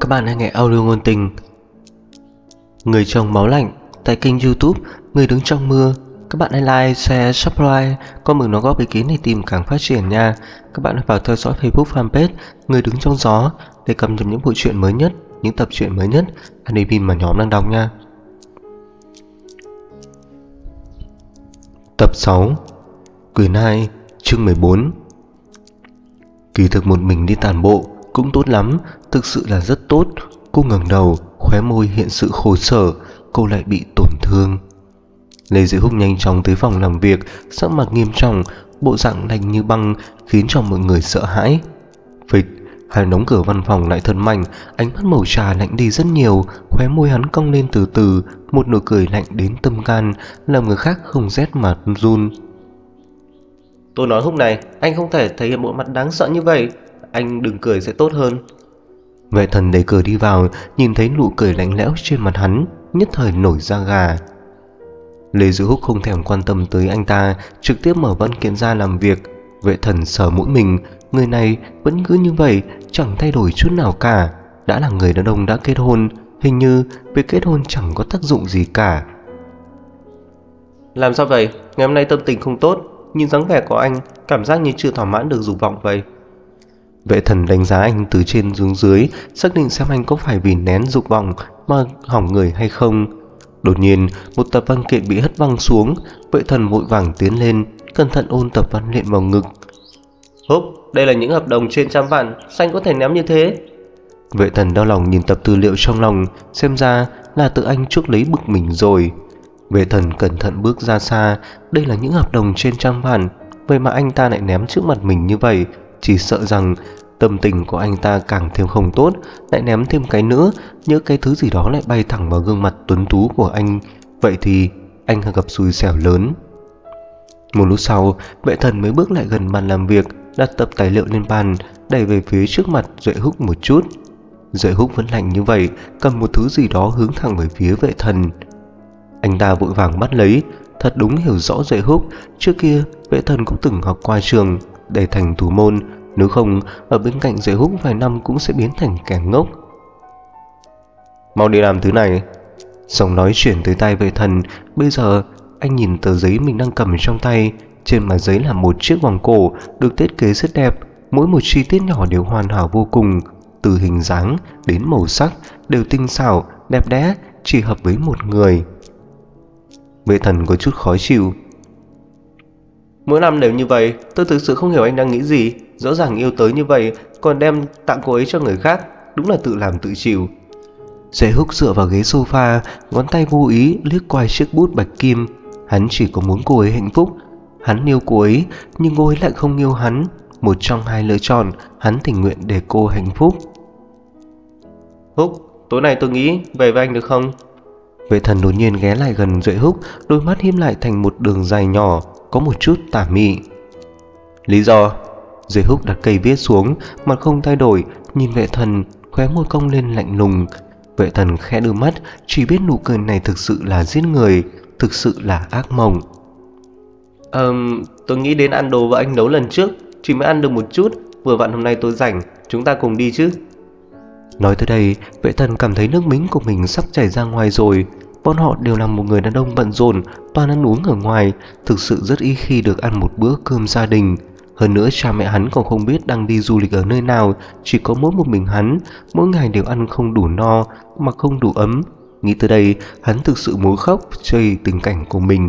Các bạn đang nghe audio ngôn tình Người chồng máu lạnh tại kênh YouTube Người đứng trong mưa. Các bạn hãy like, share, subscribe, comment đóng góp ý kiến để tìm càng phát triển nha. Các bạn hãy vào theo dõi Facebook fanpage Người đứng trong gió để cập nhật những bộ truyện mới nhất, những tập truyện mới nhất anime mà nhóm đang đọc nha. Tập 6 Quyển 2 chương 14. Kỳ thực một mình đi tản bộ cũng tốt lắm, thực sự là rất tốt. Cô ngẩng đầu, khóe môi hiện sự khổ sở, cô lại bị tổn thương. Lê Diệu Húc nhanh chóng tới phòng làm việc, sắc mặt nghiêm trọng, bộ dạng lạnh như băng khiến cho mọi người sợ hãi. Phịch, hai đóng cửa văn phòng lại thật mạnh, ánh mắt màu trà lạnh đi rất nhiều, khóe môi hắn cong lên từ từ, một nụ cười lạnh đến tâm can, làm người khác không rét mà run. Tôi nói Húc này, anh không thể thể hiện bộ mặt đáng sợ như vậy, anh đừng cười sẽ tốt hơn. Vệ Thần đẩy cửa đi vào, nhìn thấy nụ cười lạnh lẽo trên mặt hắn, nhất thời nổi da gà. Lê Diệu Húc không thèm quan tâm tới anh ta, trực tiếp mở văn kiện ra làm việc. Vệ Thần sờ mũi mình, người này vẫn cứ như vậy, chẳng thay đổi chút nào cả. Đã là người đàn ông đã kết hôn, hình như việc kết hôn chẳng có tác dụng gì cả. Làm sao vậy? Ngày hôm nay tâm tình không tốt, nhìn dáng vẻ của anh, cảm giác như chưa thỏa mãn được dục vọng vậy. Vệ Thần đánh giá anh từ trên xuống dưới, xác định xem anh có phải vì nén dục vọng mà hỏng người hay không. Đột nhiên, một tập văn kiện bị hất văng xuống. Vệ Thần vội vàng tiến lên, cẩn thận ôn tập văn kiện vào ngực. Húc, đây là những hợp đồng trên trăm vạn, sao anh có thể ném như thế? Vệ Thần đau lòng nhìn tập tư liệu trong lòng, xem ra là tự anh chuốc lấy bực mình rồi. Vệ Thần cẩn thận bước ra xa, đây là những hợp đồng trên trăm vạn, vậy mà anh ta lại ném trước mặt mình như vậy, chỉ sợ rằng tâm tình của anh ta càng thêm không tốt, lại ném thêm cái nữa, nhỡ cái thứ gì đó lại bay thẳng vào gương mặt tuấn tú của anh, vậy thì anh gặp xui xẻo lớn. Một lúc sau, Vệ Thần mới bước lại gần bàn làm việc, đặt tập tài liệu lên bàn, đẩy về phía trước mặt Duệ Húc một chút. Duệ Húc vẫn lạnh như vậy, cầm một thứ gì đó hướng thẳng về phía Vệ Thần. Anh ta vội vàng bắt lấy, thật đúng hiểu rõ Duệ Húc, trước kia Vệ Thần cũng từng học qua trường để thành thủ môn, nếu không ở bên cạnh Duệ Húc vài năm cũng sẽ biến thành kẻ ngốc. Mau đi làm thứ này. Giọng nói chuyển tới tai Vệ Thần. Bây giờ anh nhìn tờ giấy mình đang cầm trong tay, trên mặt giấy là một chiếc vòng cổ được thiết kế rất đẹp, mỗi một chi tiết nhỏ đều hoàn hảo vô cùng, từ hình dáng đến màu sắc đều tinh xảo, đẹp đẽ, chỉ hợp với một người. Vệ Thần có chút khó chịu. Mỗi năm đều như vậy, tôi thực sự không hiểu anh đang nghĩ gì. Rõ ràng yêu tới như vậy, còn đem tặng cô ấy cho người khác, đúng là tự làm tự chịu. Duệ Húc dựa vào ghế sofa, ngón tay vô ý liếc qua chiếc bút bạch kim. Hắn chỉ có muốn cô ấy hạnh phúc. Hắn yêu cô ấy, nhưng cô ấy lại không yêu hắn. Một trong hai lựa chọn, hắn tình nguyện để cô hạnh phúc. Húc, tối nay tôi nghĩ về với anh được không? Vệ Thần đột nhiên ghé lại gần Duệ Húc, đôi mắt híp lại thành một đường dài nhỏ, có một chút tà mị. Lý do? Duệ Húc đặt cây viết xuống, mặt không thay đổi, nhìn Vệ Thần, khóe môi cong lên lạnh lùng. Vệ Thần khẽ đưa mắt, chỉ biết nụ cười này thực sự là giết người, thực sự là ác mộng. Tôi nghĩ đến ăn đồ vợ anh nấu lần trước, chỉ mới ăn được một chút, vừa vặn hôm nay tôi rảnh, chúng ta cùng đi chứ. Nói tới đây, Vệ Thần cảm thấy nước miếng của mình sắp chảy ra ngoài rồi. Bọn họ đều là một người đàn ông bận rộn, toàn ăn uống ở ngoài, thực sự rất ít khi được ăn một bữa cơm gia đình. Hơn nữa cha mẹ hắn còn không biết đang đi du lịch ở nơi nào, chỉ có mỗi một mình hắn, mỗi ngày đều ăn không đủ no, mặc không đủ ấm. Nghĩ tới đây, hắn thực sự muốn khóc chơi tình cảnh của mình.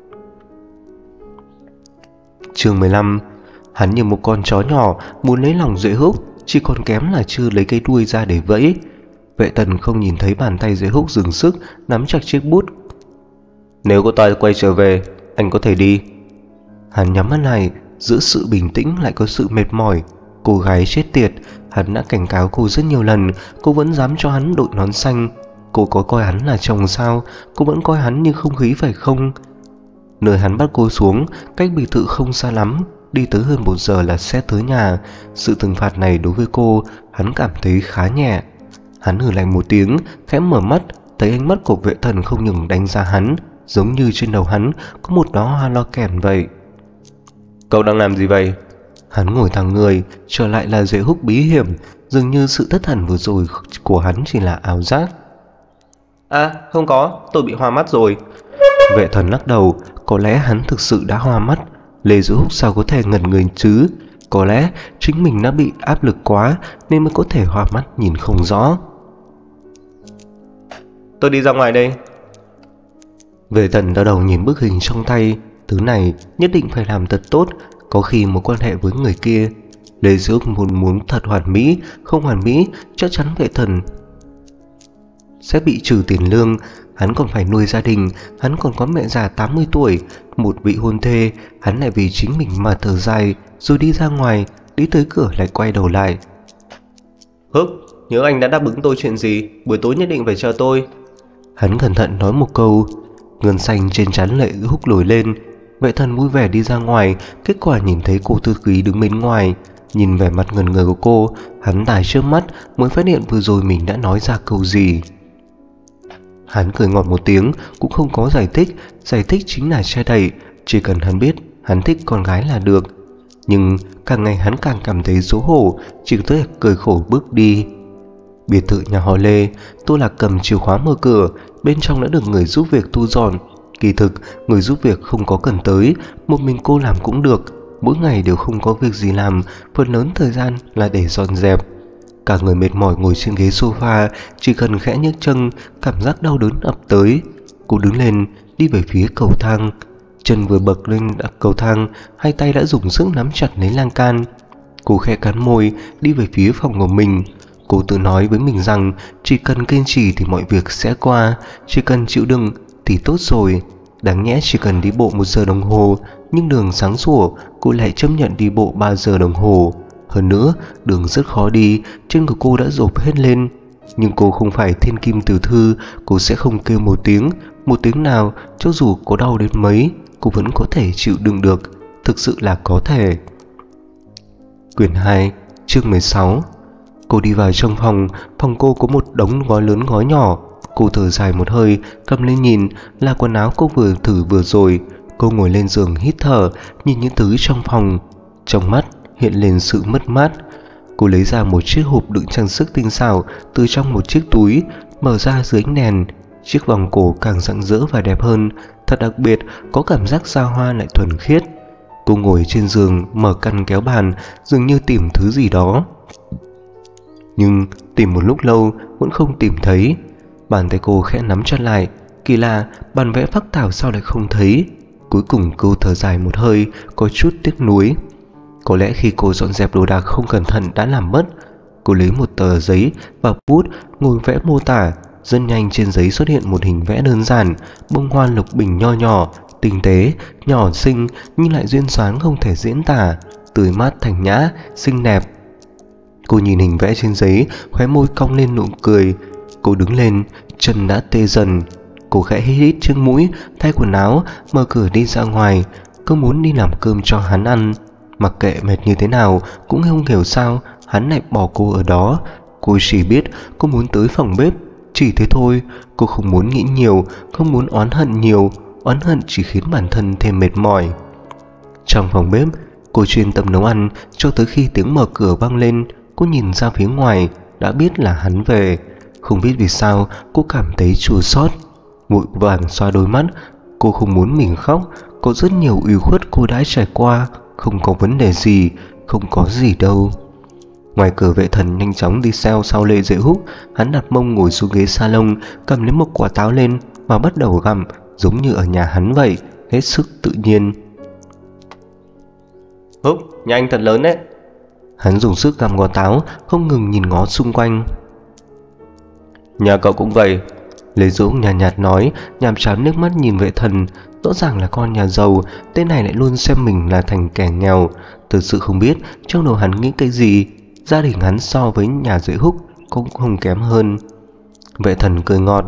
Chương 15. Hắn như một con chó nhỏ muốn lấy lòng Duệ Húc, chỉ còn kém là chưa lấy cái đuôi ra để vẫy. Vệ Thần không nhìn thấy bàn tay Duệ Húc dừng sức nắm chặt chiếc bút. Nếu cô ta quay trở về, anh có thể đi. Hắn nhắm mắt lại, giữa sự bình tĩnh lại có sự mệt mỏi. Cô gái chết tiệt, hắn đã cảnh cáo cô rất nhiều lần, cô vẫn dám cho hắn đội nón xanh. Cô có coi hắn là chồng sao? Cô vẫn coi hắn như không khí phải không? Nơi hắn bắt cô xuống, cách biệt thự không xa lắm, đi tới hơn 1 giờ là sẽ tới nhà. Sự trừng phạt này đối với cô, hắn cảm thấy khá nhẹ. Hắn hừ lạnh một tiếng, khẽ mở mắt, thấy ánh mắt của Vệ Thần không ngừng đánh giá hắn, giống như trên đầu hắn có một đóa hoa lo kèn vậy. Cậu đang làm gì vậy? Hắn ngồi thẳng người, trở lại là Duệ Húc bí hiểm, dường như sự thất thần vừa rồi của hắn chỉ là ảo giác. À, không có, tôi bị hoa mắt rồi. Vệ thần lắc đầu, có lẽ hắn thực sự đã hoa mắt. Lê Dữ Húc sao có thể ngẩn người chứ? Có lẽ chính mình đã bị áp lực quá nên mới có thể hoa mắt nhìn không rõ. Tôi đi ra ngoài đây. Vệ thần đau đầu nhìn bức hình trong tay. Thứ này nhất định phải làm thật tốt, có khi mối quan hệ với người kia. Lê Dữ Húc muốn thật hoàn mỹ, không hoàn mỹ chắc chắn vệ thần sẽ bị trừ tiền lương. Hắn còn phải nuôi gia đình, hắn còn có mẹ già 80 tuổi, một vị hôn thê. Hắn lại vì chính mình mà thở dài, rồi đi ra ngoài, đi tới cửa lại quay đầu lại. Hức, nhớ anh đã đáp ứng tôi chuyện gì, buổi tối nhất định phải chờ tôi. Hắn cẩn thận nói một câu. Gân xanh trên trán Lê Dữ Húc nổi lên. Vệ thần vui vẻ đi ra ngoài, kết quả nhìn thấy cô thư ký đứng bên ngoài. Nhìn vẻ mặt ngần ngơ của cô, hắn tài trước mắt mới phát hiện vừa rồi mình đã nói ra câu gì. Hắn cười ngọt một tiếng, cũng không có giải thích chính là che đậy, chỉ cần hắn biết hắn thích con gái là được. Nhưng càng ngày hắn càng cảm thấy xấu hổ, chỉ có thể cười khổ bước đi. Biệt thự nhà họ Lê, Tô Lạc cầm chìa khóa mở cửa, bên trong đã được người giúp việc thu dọn. Kỳ thực, người giúp việc không có cần tới, một mình cô làm cũng được. Mỗi ngày đều không có việc gì làm, phần lớn thời gian là để dọn dẹp. Cả người mệt mỏi ngồi trên ghế sofa, chỉ cần khẽ nhấc chân, cảm giác đau đớn ập tới. Cô đứng lên, đi về phía cầu thang. Chân vừa bậc lên cầu thang, hai tay đã dùng sức nắm chặt lấy lan can. Cô khẽ cắn môi, đi về phía phòng của mình. Cô tự nói với mình rằng chỉ cần kiên trì thì mọi việc sẽ qua, chỉ cần chịu đựng thì tốt rồi. Đáng nhẽ chỉ cần đi bộ 1 giờ đồng hồ, nhưng đường sáng sủa, cô lại chấp nhận đi bộ 3 giờ đồng hồ. Hơn nữa, đường rất khó đi, chân của cô đã rộp hết lên. Nhưng cô không phải thiên kim tiểu thư, cô sẽ không kêu một tiếng nào, cho dù có đau đến mấy, cô vẫn có thể chịu đựng được, thực sự là có thể. Quyển 2, chương 16. Cô đi vào trong phòng cô có một đống gói lớn gói nhỏ. Cô thở dài một hơi, cầm lên nhìn, là quần áo cô vừa thử vừa rồi. Cô ngồi lên giường hít thở, nhìn những thứ trong phòng. Trong mắt hiện lên sự mất mát. Cô lấy ra một chiếc hộp đựng trang sức tinh xảo từ trong một chiếc túi, mở ra dưới ánh đèn. Chiếc vòng cổ càng rạng rỡ và đẹp hơn, thật đặc biệt, có cảm giác xa hoa lại thuần khiết. Cô ngồi trên giường, mở căn kéo bàn, dường như tìm thứ gì đó. Nhưng tìm một lúc lâu vẫn không tìm thấy. Bàn tay cô khẽ nắm chặt lại. Kỳ lạ, bản vẽ phác thảo sao lại không thấy. Cuối cùng cô thở dài một hơi, có chút tiếc nuối. Có lẽ khi cô dọn dẹp đồ đạc không cẩn thận đã làm mất. Cô lấy một tờ giấy và bút, ngồi vẽ mô tả. Rất nhanh trên giấy xuất hiện một hình vẽ đơn giản, bông hoa lục bình nho nhỏ, tinh tế, nhỏ xinh nhưng lại duyên dáng không thể diễn tả, tươi mát thanh nhã, xinh đẹp. Cô nhìn hình vẽ trên giấy, khóe môi cong lên nụ cười. Cô đứng lên, chân đã tê dần. Cô khẽ hít hít chiếc mũi, thay quần áo, mở cửa đi ra ngoài. Cô muốn đi làm cơm cho hắn ăn. Mặc kệ mệt như thế nào, cũng không hiểu sao hắn lại bỏ cô ở đó. Cô chỉ biết cô muốn tới phòng bếp, chỉ thế thôi. Cô không muốn nghĩ nhiều, không muốn oán hận nhiều. Oán hận chỉ khiến bản thân thêm mệt mỏi. Trong phòng bếp, cô chuyên tâm nấu ăn cho tới khi tiếng mở cửa vang lên. Cô nhìn ra phía ngoài, đã biết là hắn về. Không biết vì sao cô cảm thấy chua xót. Vội vàng xoa đôi mắt. Cô không muốn mình khóc. Có rất nhiều ủy khuất cô đã trải qua. Không có vấn đề gì, không có gì đâu. Ngoài cửa vệ thần nhanh chóng đi theo sau Lê Dữ Húc. Hắn đặt mông ngồi xuống ghế salon, cầm lấy một quả táo lên và bắt đầu gặm, giống như ở nhà hắn vậy, hết sức tự nhiên. Húc, nhà anh thật lớn đấy. Hắn dùng sức gặm quả táo, không ngừng nhìn ngó xung quanh. Nhà cậu cũng vậy. Lê Dữ nhàn nhạt nói, nhàm chán nước mắt nhìn vệ thần. Rõ ràng là con nhà giàu, tên này lại luôn xem mình là thành kẻ nghèo. Thực sự không biết trong đầu hắn nghĩ cái gì. Gia đình hắn so với nhà Dữ Húc cũng không kém hơn. Vệ thần cười ngọt.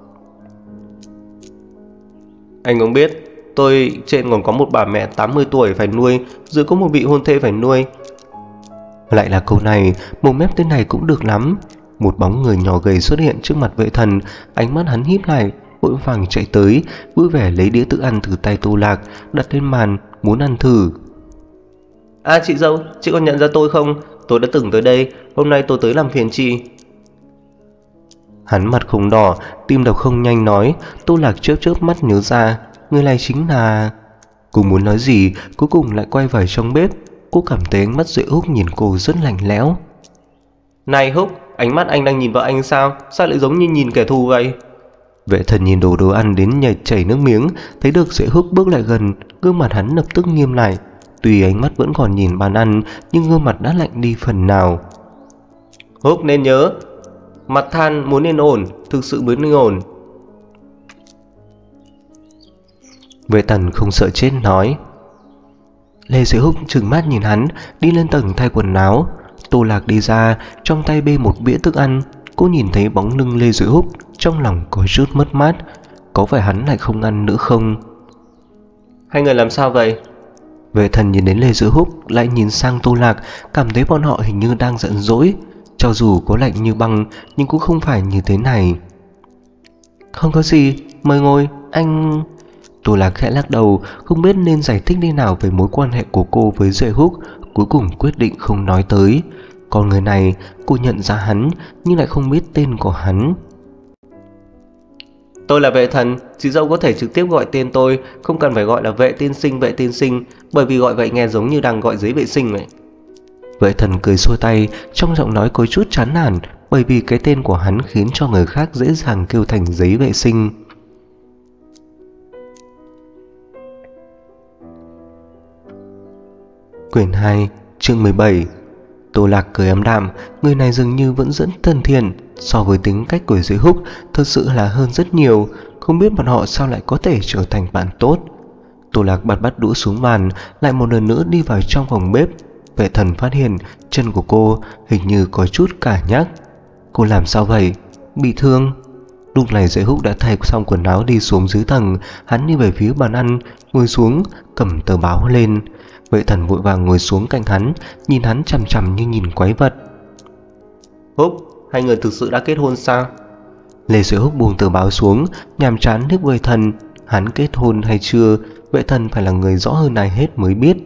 Anh cũng biết, tôi trên còn có một bà mẹ 80 tuổi phải nuôi, dưới có một vị hôn thê phải nuôi. Lại là câu này, mồm mép tên này cũng được lắm. Một bóng người nhỏ gầy xuất hiện trước mặt vệ thần, ánh mắt hắn híp lại, vội vàng chạy tới, vui vẻ lấy đĩa thức ăn từ tay Tô Lạc, đặt lên bàn, muốn ăn thử. À chị dâu, chị còn nhận ra tôi không? tôi đã từng tới đây, hôm nay tôi tới làm phiền chị. Hắn mặt không đỏ, tim đập không nhanh nói. Tô Lạc chớp chớp mắt nhớ ra, người này chính là... Cô muốn nói gì, cuối cùng lại quay vào trong bếp. Cô cảm thấy ánh mắt Duệ Húc nhìn cô rất lạnh lẽo. Này Húc, ánh mắt anh đang nhìn vào anh sao? Sao lại giống như nhìn kẻ thù vậy? Vệ thần nhìn đồ ăn đến nhảy chảy nước miếng, thấy được Duệ Húc bước lại gần, gương mặt hắn lập tức nghiêm lại. Tuy ánh mắt vẫn còn nhìn bàn ăn, nhưng gương mặt đã lạnh đi phần nào. Húc nên nhớ, mặt than muốn yên ổn, thực sự mới yên ổn. Vệ Tần không sợ chết nói. Lê Duệ Húc trừng mắt nhìn hắn, đi lên tầng thay quần áo. Tô Lạc đi ra, trong tay bê một bĩa thức ăn. Cô nhìn thấy bóng lưng Lê Duệ Húc, trong lòng có chút mất mát. Có phải hắn lại không ăn nữa không? Hai người làm sao vậy? Vệ Thần nhìn đến Lê Duệ Húc, lại nhìn sang Tô Lạc, cảm thấy bọn họ hình như đang giận dỗi. Cho dù có lạnh như băng, nhưng cũng không phải như thế này. Không có gì, mời ngồi, anh... Tô Lạc khẽ lắc đầu, không biết nên giải thích thế nào về mối quan hệ của cô với Duệ Húc, cuối cùng quyết định không nói tới. Còn người này, cô nhận ra hắn, nhưng lại không biết tên của hắn. Tôi là Vệ Thần, chị dâu có thể trực tiếp gọi tên tôi, không cần phải gọi là Vệ tiên sinh, bởi vì gọi vậy nghe giống như đang gọi giấy vệ sinh vậy. Vệ Thần cười xua tay, trong giọng nói có chút chán nản, bởi vì cái tên của hắn khiến cho người khác dễ dàng kêu thành giấy vệ sinh. Quyển 2, chương 17. Tô Lạc cười ấm đạm, người này dường như vẫn rất thân thiện, so với tính cách của Duệ Húc thật sự là hơn rất nhiều, không biết bọn họ sao lại có thể trở thành bạn tốt. Tô Lạc bắt đũa xuống bàn, lại một lần nữa đi vào trong phòng bếp. Vệ Thần phát hiện chân của cô hình như có chút cả nhắc. Cô làm sao vậy? Bị thương? Lúc này Duệ Húc đã thay xong quần áo đi xuống dưới tầng, hắn đi về phía bàn ăn, ngồi xuống, cầm tờ báo lên. Vệ Thần vội vàng ngồi xuống cạnh hắn, nhìn hắn chằm chằm như nhìn quái vật. Húc, hai người thực sự đã kết hôn sao? Lê Duệ Húc buông tờ báo xuống, nhàm chán liếc Vệ Thần. Hắn kết hôn hay chưa, Vệ Thần phải là người rõ hơn ai hết mới biết.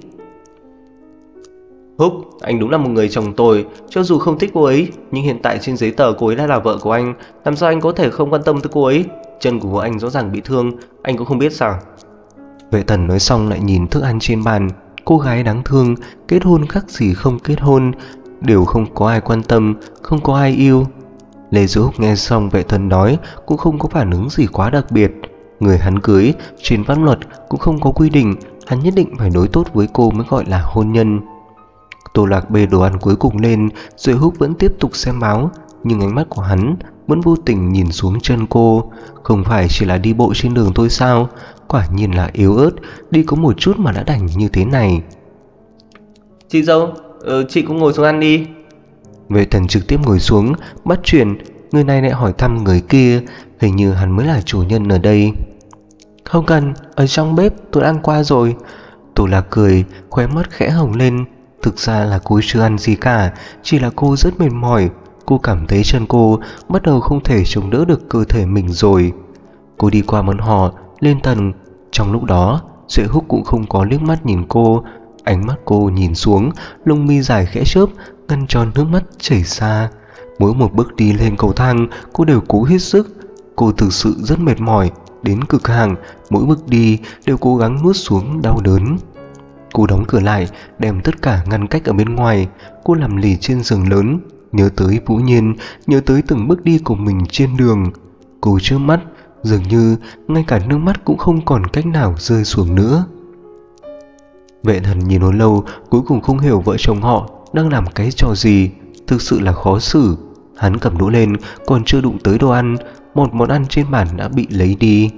Húc, anh đúng là một người chồng tồi, cho dù không thích cô ấy, nhưng hiện tại trên giấy tờ cô ấy đã là vợ của anh, làm sao anh có thể không quan tâm tới cô ấy? Chân của anh rõ ràng bị thương, anh cũng không biết sao? Vệ Thần nói xong lại nhìn thức ăn trên bàn. Cô gái đáng thương, kết hôn khác gì không kết hôn, đều không có ai quan tâm, không có ai yêu. Lê Duệ Húc nghe xong Vệ Thần nói cũng không có phản ứng gì quá đặc biệt. Người hắn cưới, trên pháp luật cũng không có quy định hắn nhất định phải đối tốt với cô mới gọi là hôn nhân. Tô Lạc bê đồ ăn cuối cùng lên, Duệ Húc vẫn tiếp tục xem báo, nhưng ánh mắt của hắn vẫn vô tình nhìn xuống chân cô. Không phải chỉ là đi bộ trên đường thôi sao? Quả nhiên là yếu ớt, đi có một chút mà đã đành như thế này. Chị dâu, chị cũng ngồi xuống ăn đi. Vệ Thần trực tiếp ngồi xuống, bắt chuyện. Người này lại hỏi thăm người kia, hình như hắn mới là chủ nhân ở đây. Không cần, ở trong bếp tôi ăn qua rồi. Tô Lạc cười, khóe mắt khẽ hồng lên. Thực ra là cô chưa ăn gì cả, chỉ là cô rất mệt mỏi. Cô cảm thấy chân cô bắt đầu không thể chống đỡ được cơ thể mình rồi. Cô đi qua bọn họ, lên tầng. Trong lúc đó, Duệ Húc cũng không có liếc mắt nhìn cô. Ánh mắt cô nhìn xuống, lông mi dài khẽ chớp, ngăn cho nước mắt chảy ra. Mỗi một bước đi lên cầu thang, cô đều cố hết sức. Cô thực sự rất mệt mỏi, đến cực hạn, mỗi bước đi đều cố gắng nuốt xuống đau đớn. Cô đóng cửa lại, đem tất cả ngăn cách ở bên ngoài. Cô nằm lì trên giường lớn, nhớ tới Vũ Nhiên, nhớ tới từng bước đi của mình trên đường. Cô chớp mắt, dường như ngay cả nước mắt cũng không còn cách nào rơi xuống nữa. Vệ Thần nhìn hồi lâu, cuối cùng không hiểu vợ chồng họ đang làm cái trò gì, thực sự là khó xử. Hắn cầm đũa lên, còn chưa đụng tới đồ ăn, một món ăn trên bàn đã bị lấy đi.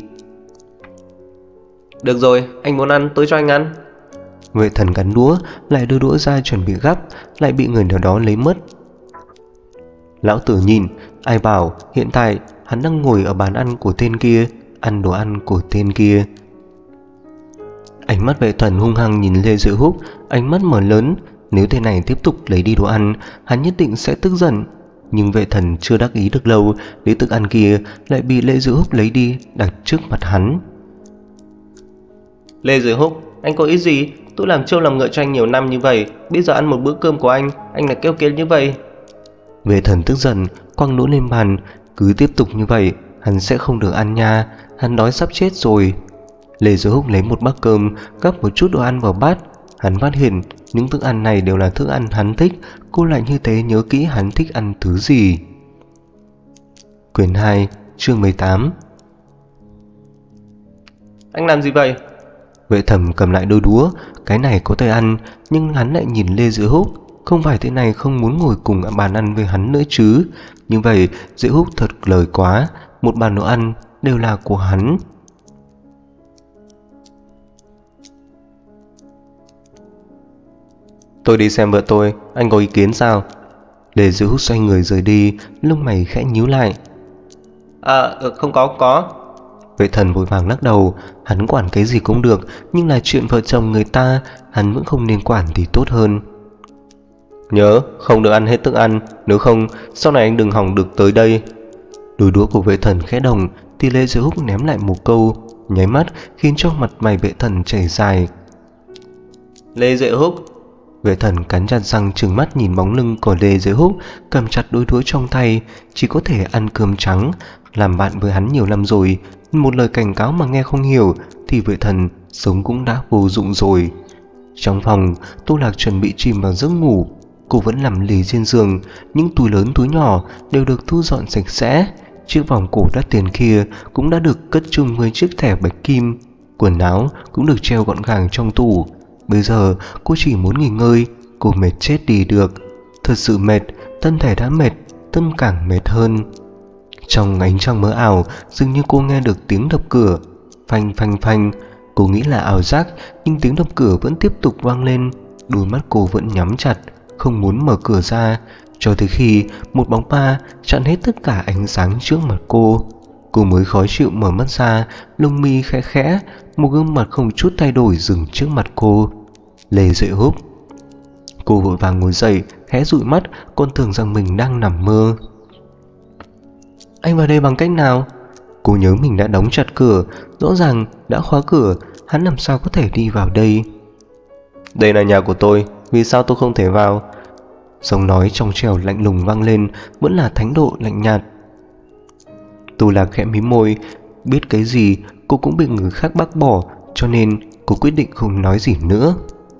Được rồi, anh muốn ăn, tôi cho anh ăn. Vệ Thần gắn đũa, lại đưa đũa ra chuẩn bị gắp, lại bị người nào đó lấy mất. Lão Tử nhìn, ai bảo hiện tại hắn đang ngồi ở bàn ăn của tên kia, ăn đồ ăn của tên kia. Ánh mắt Vệ Thần hung hăng nhìn Lê Duệ Húc, ánh mắt mở lớn. Nếu tên này tiếp tục lấy đi đồ ăn, hắn nhất định sẽ tức giận. Nhưng Vệ Thần chưa đắc ý được lâu, đĩa thức ăn kia lại bị Lê Duệ Húc lấy đi đặt trước mặt hắn. Lê Duệ Húc, anh có ý gì? Tôi làm trâu làm ngựa cho anh nhiều năm như vậy, bây giờ ăn một bữa cơm của anh lại keo kiệt như vậy. Vệ Thần tức giận quăng đũa lên bàn. Cứ tiếp tục như vậy hắn sẽ không được ăn nha, hắn đói sắp chết rồi. Lê Dư Húc lấy một bát cơm, gắp một chút đồ ăn vào bát. Hắn phát hiện những thức ăn này đều là thức ăn hắn thích. Cô lại như thế nhớ kỹ hắn thích ăn thứ gì. Quyển 2 chương 18. Anh làm gì vậy? Vệ Thẩm cầm lại đôi đũa. Cái này có thể ăn, nhưng hắn lại nhìn Lê Dư Húc. Không phải thế này không muốn ngồi cùng bàn ăn với hắn nữa chứ. Như vậy Dư Húc thật lời quá. Một bàn đồ ăn đều là của hắn. Tôi đi xem vợ tôi, anh có ý kiến sao? Lê Dư Húc xoay người rời đi, lông mày khẽ nhíu lại. Không có. Vệ Thần vội vàng lắc đầu. Hắn quản cái gì cũng được, nhưng là chuyện vợ chồng người ta hắn vẫn không nên quản thì tốt hơn. Nhớ không được ăn hết thức ăn, nếu không sau này anh đừng hỏng được tới đây. Đôi đũa của Vệ Thần khẽ động thì Lê Dư Húc ném lại một câu, nháy mắt khiến cho mặt mày Vệ Thần chảy dài. Lê Dư Húc. Vệ Thần cắn chặt răng trừng mắt nhìn bóng lưng của Lê Dư Húc cầm chặt đôi đũa trong tay, chỉ có thể ăn cơm trắng. Làm bạn với hắn nhiều năm rồi, một lời cảnh cáo mà nghe không hiểu thì Vệ Thần sống cũng đã vô dụng rồi. Trong phòng, Tô Lạc chuẩn bị chìm vào giấc ngủ. Cô vẫn nằm lì trên giường, những túi lớn túi nhỏ đều được thu dọn sạch sẽ. Chiếc vòng cổ đắt tiền kia cũng đã được cất chung với chiếc thẻ bạch kim. Quần áo cũng được treo gọn gàng trong tủ. Bây giờ cô chỉ muốn nghỉ ngơi. Cô mệt chết đi được. Thật sự mệt, thân thể đã mệt, tâm càng mệt hơn. Trong ánh trăng mơ ảo, dường như cô nghe được tiếng đập cửa. Phanh phanh phanh. Cô nghĩ là ảo giác, nhưng tiếng đập cửa vẫn tiếp tục vang lên. Đôi mắt cô vẫn nhắm chặt, không muốn mở cửa ra, cho tới khi một bóng ma chặn hết tất cả ánh sáng trước mặt cô. Cô mới khó chịu mở mắt ra, lông mi khẽ khẽ, một gương mặt không chút thay đổi dừng trước mặt cô. Lê Dư Húc. Cô vội vàng ngồi dậy, khẽ dụi mắt, còn tưởng rằng mình đang nằm mơ. Anh vào đây bằng cách nào? Cô nhớ mình đã đóng chặt cửa, rõ ràng đã khóa cửa, hắn làm sao có thể đi vào đây? Đây là nhà của tôi, vì sao tôi không thể vào? Giọng nói trong trẻo lạnh lùng vang lên, vẫn là thái độ lạnh nhạt. Tô Lạc khẽ mím môi, biết cái gì cô cũng bị người khác bác bỏ, cho nên cô quyết định không nói gì nữa.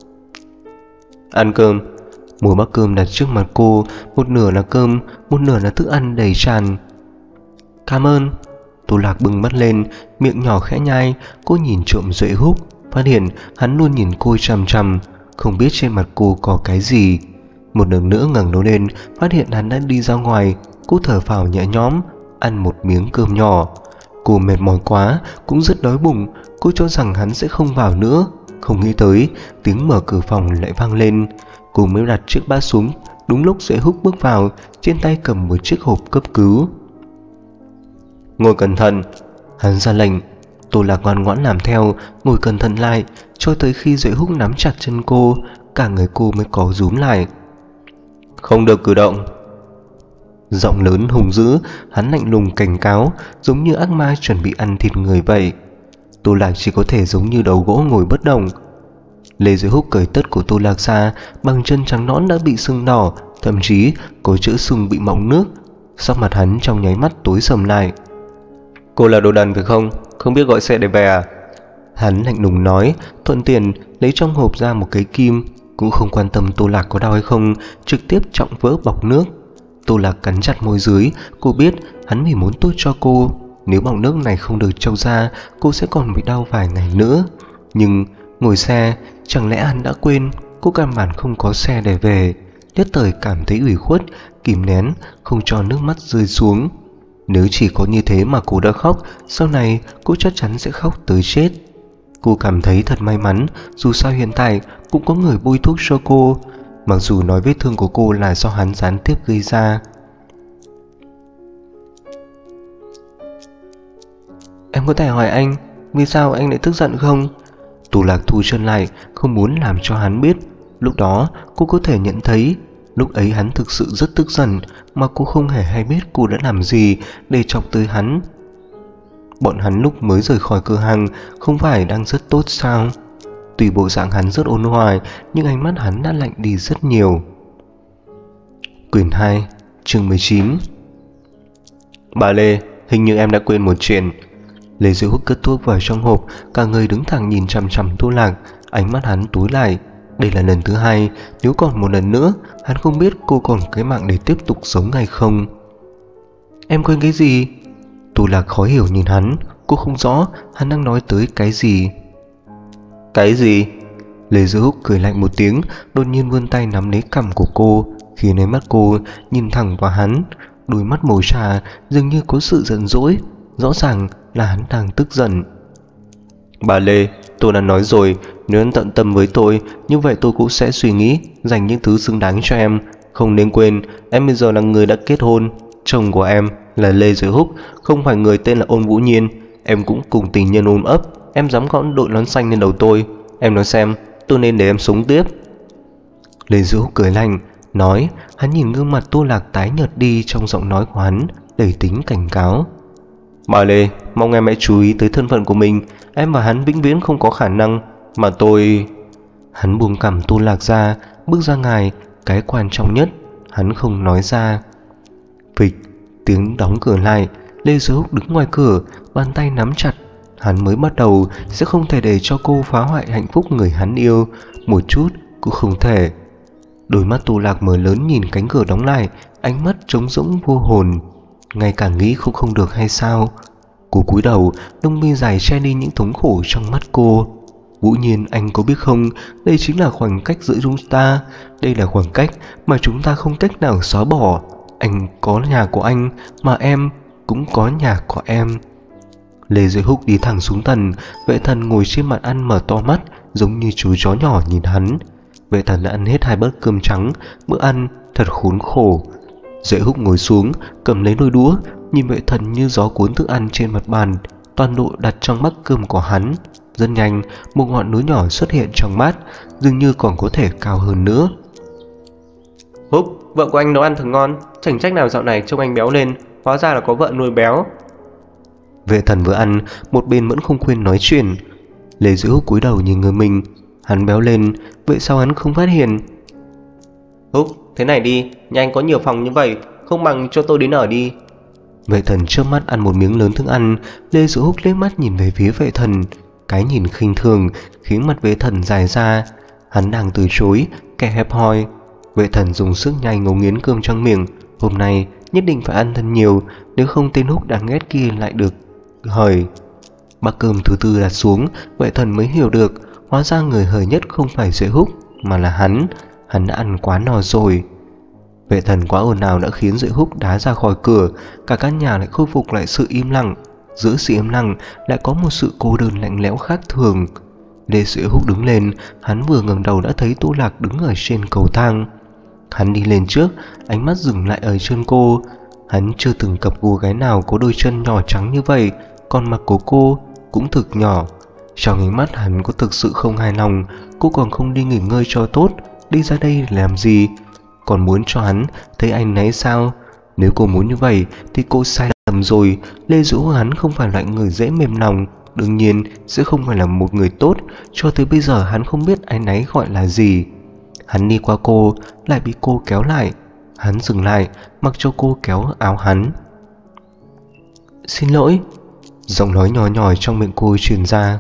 Ăn cơm. Một bát cơm đặt trước mặt cô, một nửa là cơm, một nửa là thức ăn đầy tràn. Cảm ơn. Tô Lạc bưng bát lên, miệng nhỏ khẽ nhai. Cô nhìn trộm Duệ Húc, phát hiện hắn luôn nhìn cô chằm chằm, không biết trên mặt cô có cái gì. Một lần nữa ngẩng đầu lên, phát hiện hắn đã đi ra ngoài. Cô thở phào nhẹ nhõm, ăn một miếng cơm nhỏ. Cô mệt mỏi quá, cũng rất đói bụng. Cô cho rằng hắn sẽ không vào nữa, không nghĩ tới tiếng mở cửa phòng lại vang lên. Cô mới đặt chiếc bát xuống, đúng lúc Duệ Húc bước vào, trên tay cầm một chiếc hộp cấp cứu. Ngồi cẩn thận, hắn ra lệnh. Tô Lạc ngoan ngoãn làm theo, ngồi cẩn thận lại, cho tới khi Duệ Húc nắm chặt chân cô, cả người cô mới có rúm lại. Không được cử động. Giọng lớn hùng dữ, hắn lạnh lùng cảnh cáo, giống như ác ma chuẩn bị ăn thịt người vậy. Tô Lạc chỉ có thể giống như đầu gỗ ngồi bất động. Lê Dư Húc cởi tất của Tô Lạc ra, bằng chân trắng nõn đã bị sưng đỏ, thậm chí có chữ sưng bị mọng nước. Sắc mặt hắn trong nháy mắt tối sầm lại. Cô là đồ đần phải không? Không biết gọi xe để về à? Hắn lạnh lùng nói, thuận tiện lấy trong hộp ra một cái kim, cũng không quan tâm Tô Lạc có đau hay không, trực tiếp trọng vỡ bọc nước. Tô Lạc cắn chặt môi dưới, cô biết hắn vì muốn tốt cho cô. Nếu bọc nước này không được trâu ra, cô sẽ còn bị đau vài ngày nữa. Nhưng ngồi xe, chẳng lẽ hắn đã quên cô căn bản không có xe để về? Nhất thời cảm thấy ủy khuất, kìm nén, không cho nước mắt rơi xuống. Nếu chỉ có như thế mà cô đã khóc, sau này cô chắc chắn sẽ khóc tới chết. Cô cảm thấy thật may mắn, dù sao hiện tại cũng có người bôi thuốc cho cô. Mặc dù nói vết thương của cô là do hắn gián tiếp gây ra. Em có thể hỏi anh, vì sao anh lại tức giận không? Tô Lạc thu chân lại, không muốn làm cho hắn biết. Lúc đó cô có thể nhận thấy, lúc ấy hắn thực sự rất tức giận, mà cô không hề hay biết cô đã làm gì để chọc tới hắn. Bọn hắn lúc mới rời khỏi cửa hàng không phải đang rất tốt sao? Tuy bộ dạng hắn rất ôn hòa, nhưng ánh mắt hắn đã lạnh đi rất nhiều. Quyển 2, chương 19. Bà Lê, hình như em đã quên một chuyện. Lê Diệu Húc cất thuốc vào trong hộp, cả người đứng thẳng nhìn chằm chằm Tô Lạc, ánh mắt hắn tối lại. Đây là lần thứ hai, nếu còn một lần nữa, hắn không biết cô còn cái mạng để tiếp tục sống hay không. Em quên cái gì? Tô Lạc khó hiểu nhìn hắn, cô không rõ hắn đang nói tới cái gì. Cái gì? Lê Diệu Húc cười lạnh một tiếng, đột nhiên vươn tay nắm lấy cằm của cô, khiến ánh mắt cô nhìn thẳng vào hắn, đôi mắt màu trà dường như có sự giận dỗi, rõ ràng là hắn đang tức giận. Bà Lê, tôi đã nói rồi, nếu em tận tâm với tôi, như vậy tôi cũng sẽ suy nghĩ dành những thứ xứng đáng cho em. Không nên quên, em bây giờ là người đã kết hôn, chồng của em là Lê Diệu Húc, không phải người tên là Ôn Vũ Nhiên. Em cũng cùng tình nhân ôm ấp, em dám gõ đội nón xanh lên đầu tôi. Em nói xem, tôi nên để em sống tiếp? Lê Diệu Húc cười lạnh, nói. Hắn nhìn gương mặt Tô Lạc tái nhợt đi, trong giọng nói của hắn đầy tính cảnh cáo. Bà Lê, mong em hãy chú ý tới thân phận của mình. Em và hắn vĩnh viễn không có khả năng. Mà tôi... Hắn buông cằm Tô Lạc ra, bước ra ngoài. Cái quan trọng nhất hắn không nói ra. Phịch, tiếng đóng cửa lại. Lê Diệu Húc đứng ngoài cửa, bàn tay nắm chặt. Hắn mới bắt đầu sẽ không thể để cho cô phá hoại hạnh phúc người hắn yêu. Một chút cũng không thể. Đôi mắt Tô Lạc mở lớn nhìn cánh cửa đóng lại, ánh mắt trống rỗng vô hồn. Ngay cả nghĩ cũng không được hay sao? Cô cúi đầu, lông mi dài che đi những thống khổ trong mắt cô. Vũ Nhiên, anh có biết không, đây chính là khoảng cách giữa chúng ta. Đây là khoảng cách mà chúng ta không cách nào xóa bỏ. Anh có nhà của anh, mà em cũng có nhà của em. Lê Diệu Húc đi thẳng xuống tầng. Vệ Thần ngồi trên bàn ăn mở to mắt, giống như chú chó nhỏ nhìn hắn. Vệ Thần đã ăn hết 2 bát cơm trắng, bữa ăn thật khốn khổ. Diệu Húc ngồi xuống, cầm lấy đôi đũa, nhìn Vệ Thần như gió cuốn thức ăn trên mặt bàn, toàn bộ đặt trong bát cơm của hắn. Rất nhanh, một ngọn núi nhỏ xuất hiện trong bát, dường như còn có thể cao hơn nữa. Húc, vợ của anh nấu ăn thật ngon, chẳng trách nào dạo này trông anh béo lên, hóa ra là có vợ nuôi béo. Vệ Thần vừa ăn, một bên vẫn không quên nói chuyện. Lê Diệu Húc cúi đầu nhìn người mình, hắn béo lên, vậy sao hắn không phát hiện? Húc, thế này đi, nhà anh có nhiều phòng như vậy, không bằng cho tôi đến ở đi. Vệ Thần chớp mắt ăn một miếng lớn thức ăn. Lê Diệu Húc liếc mắt nhìn về phía Vệ Thần, cái nhìn khinh thường khiến mặt Vệ Thần dài ra. Hắn đang từ chối, kẻ hẹp hòi. Vệ Thần dùng sức nhai ngấu nghiến cơm trong miệng. Hôm nay nhất định phải ăn thật nhiều, nếu không tên Húc đáng ghét kia lại được hời. Bát cơm thứ tư đặt xuống, Vệ Thần mới hiểu được, hóa ra người hời nhất không phải Diệu Húc mà là hắn. Hắn đã ăn quá no rồi. Vệ Thần quá ồn ào đã khiến Diệu Húc đá ra khỏi cửa. Cả căn nhà lại khôi phục lại sự im lặng. Giữa sự im lặng lại có một sự cô đơn lạnh lẽo khác thường. Lê Diệu Húc đứng lên, hắn vừa ngẩng đầu đã thấy Tô Lạc đứng ở trên cầu thang. Hắn đi lên trước, ánh mắt dừng lại ở chân cô. Hắn chưa từng gặp cô gái nào có đôi chân nhỏ trắng như vậy, còn mặt của cô cũng thực nhỏ. Trong ánh mắt hắn có thực sự không hài lòng. Cô còn không đi nghỉ ngơi cho tốt, đi ra đây để làm gì? Còn muốn cho hắn thấy anh ấy sao? Nếu cô muốn như vậy thì cô sai lầm rồi. Lê Diệu Húc hắn không phải loại người dễ mềm lòng, đương nhiên sẽ không phải là một người tốt. Cho tới bây giờ hắn không biết anh ấy gọi là gì. Hắn đi qua cô, lại bị cô kéo lại. Hắn dừng lại, mặc cho cô kéo áo hắn. Xin lỗi. Giọng nói nhỏ nhỏ trong miệng cô truyền ra.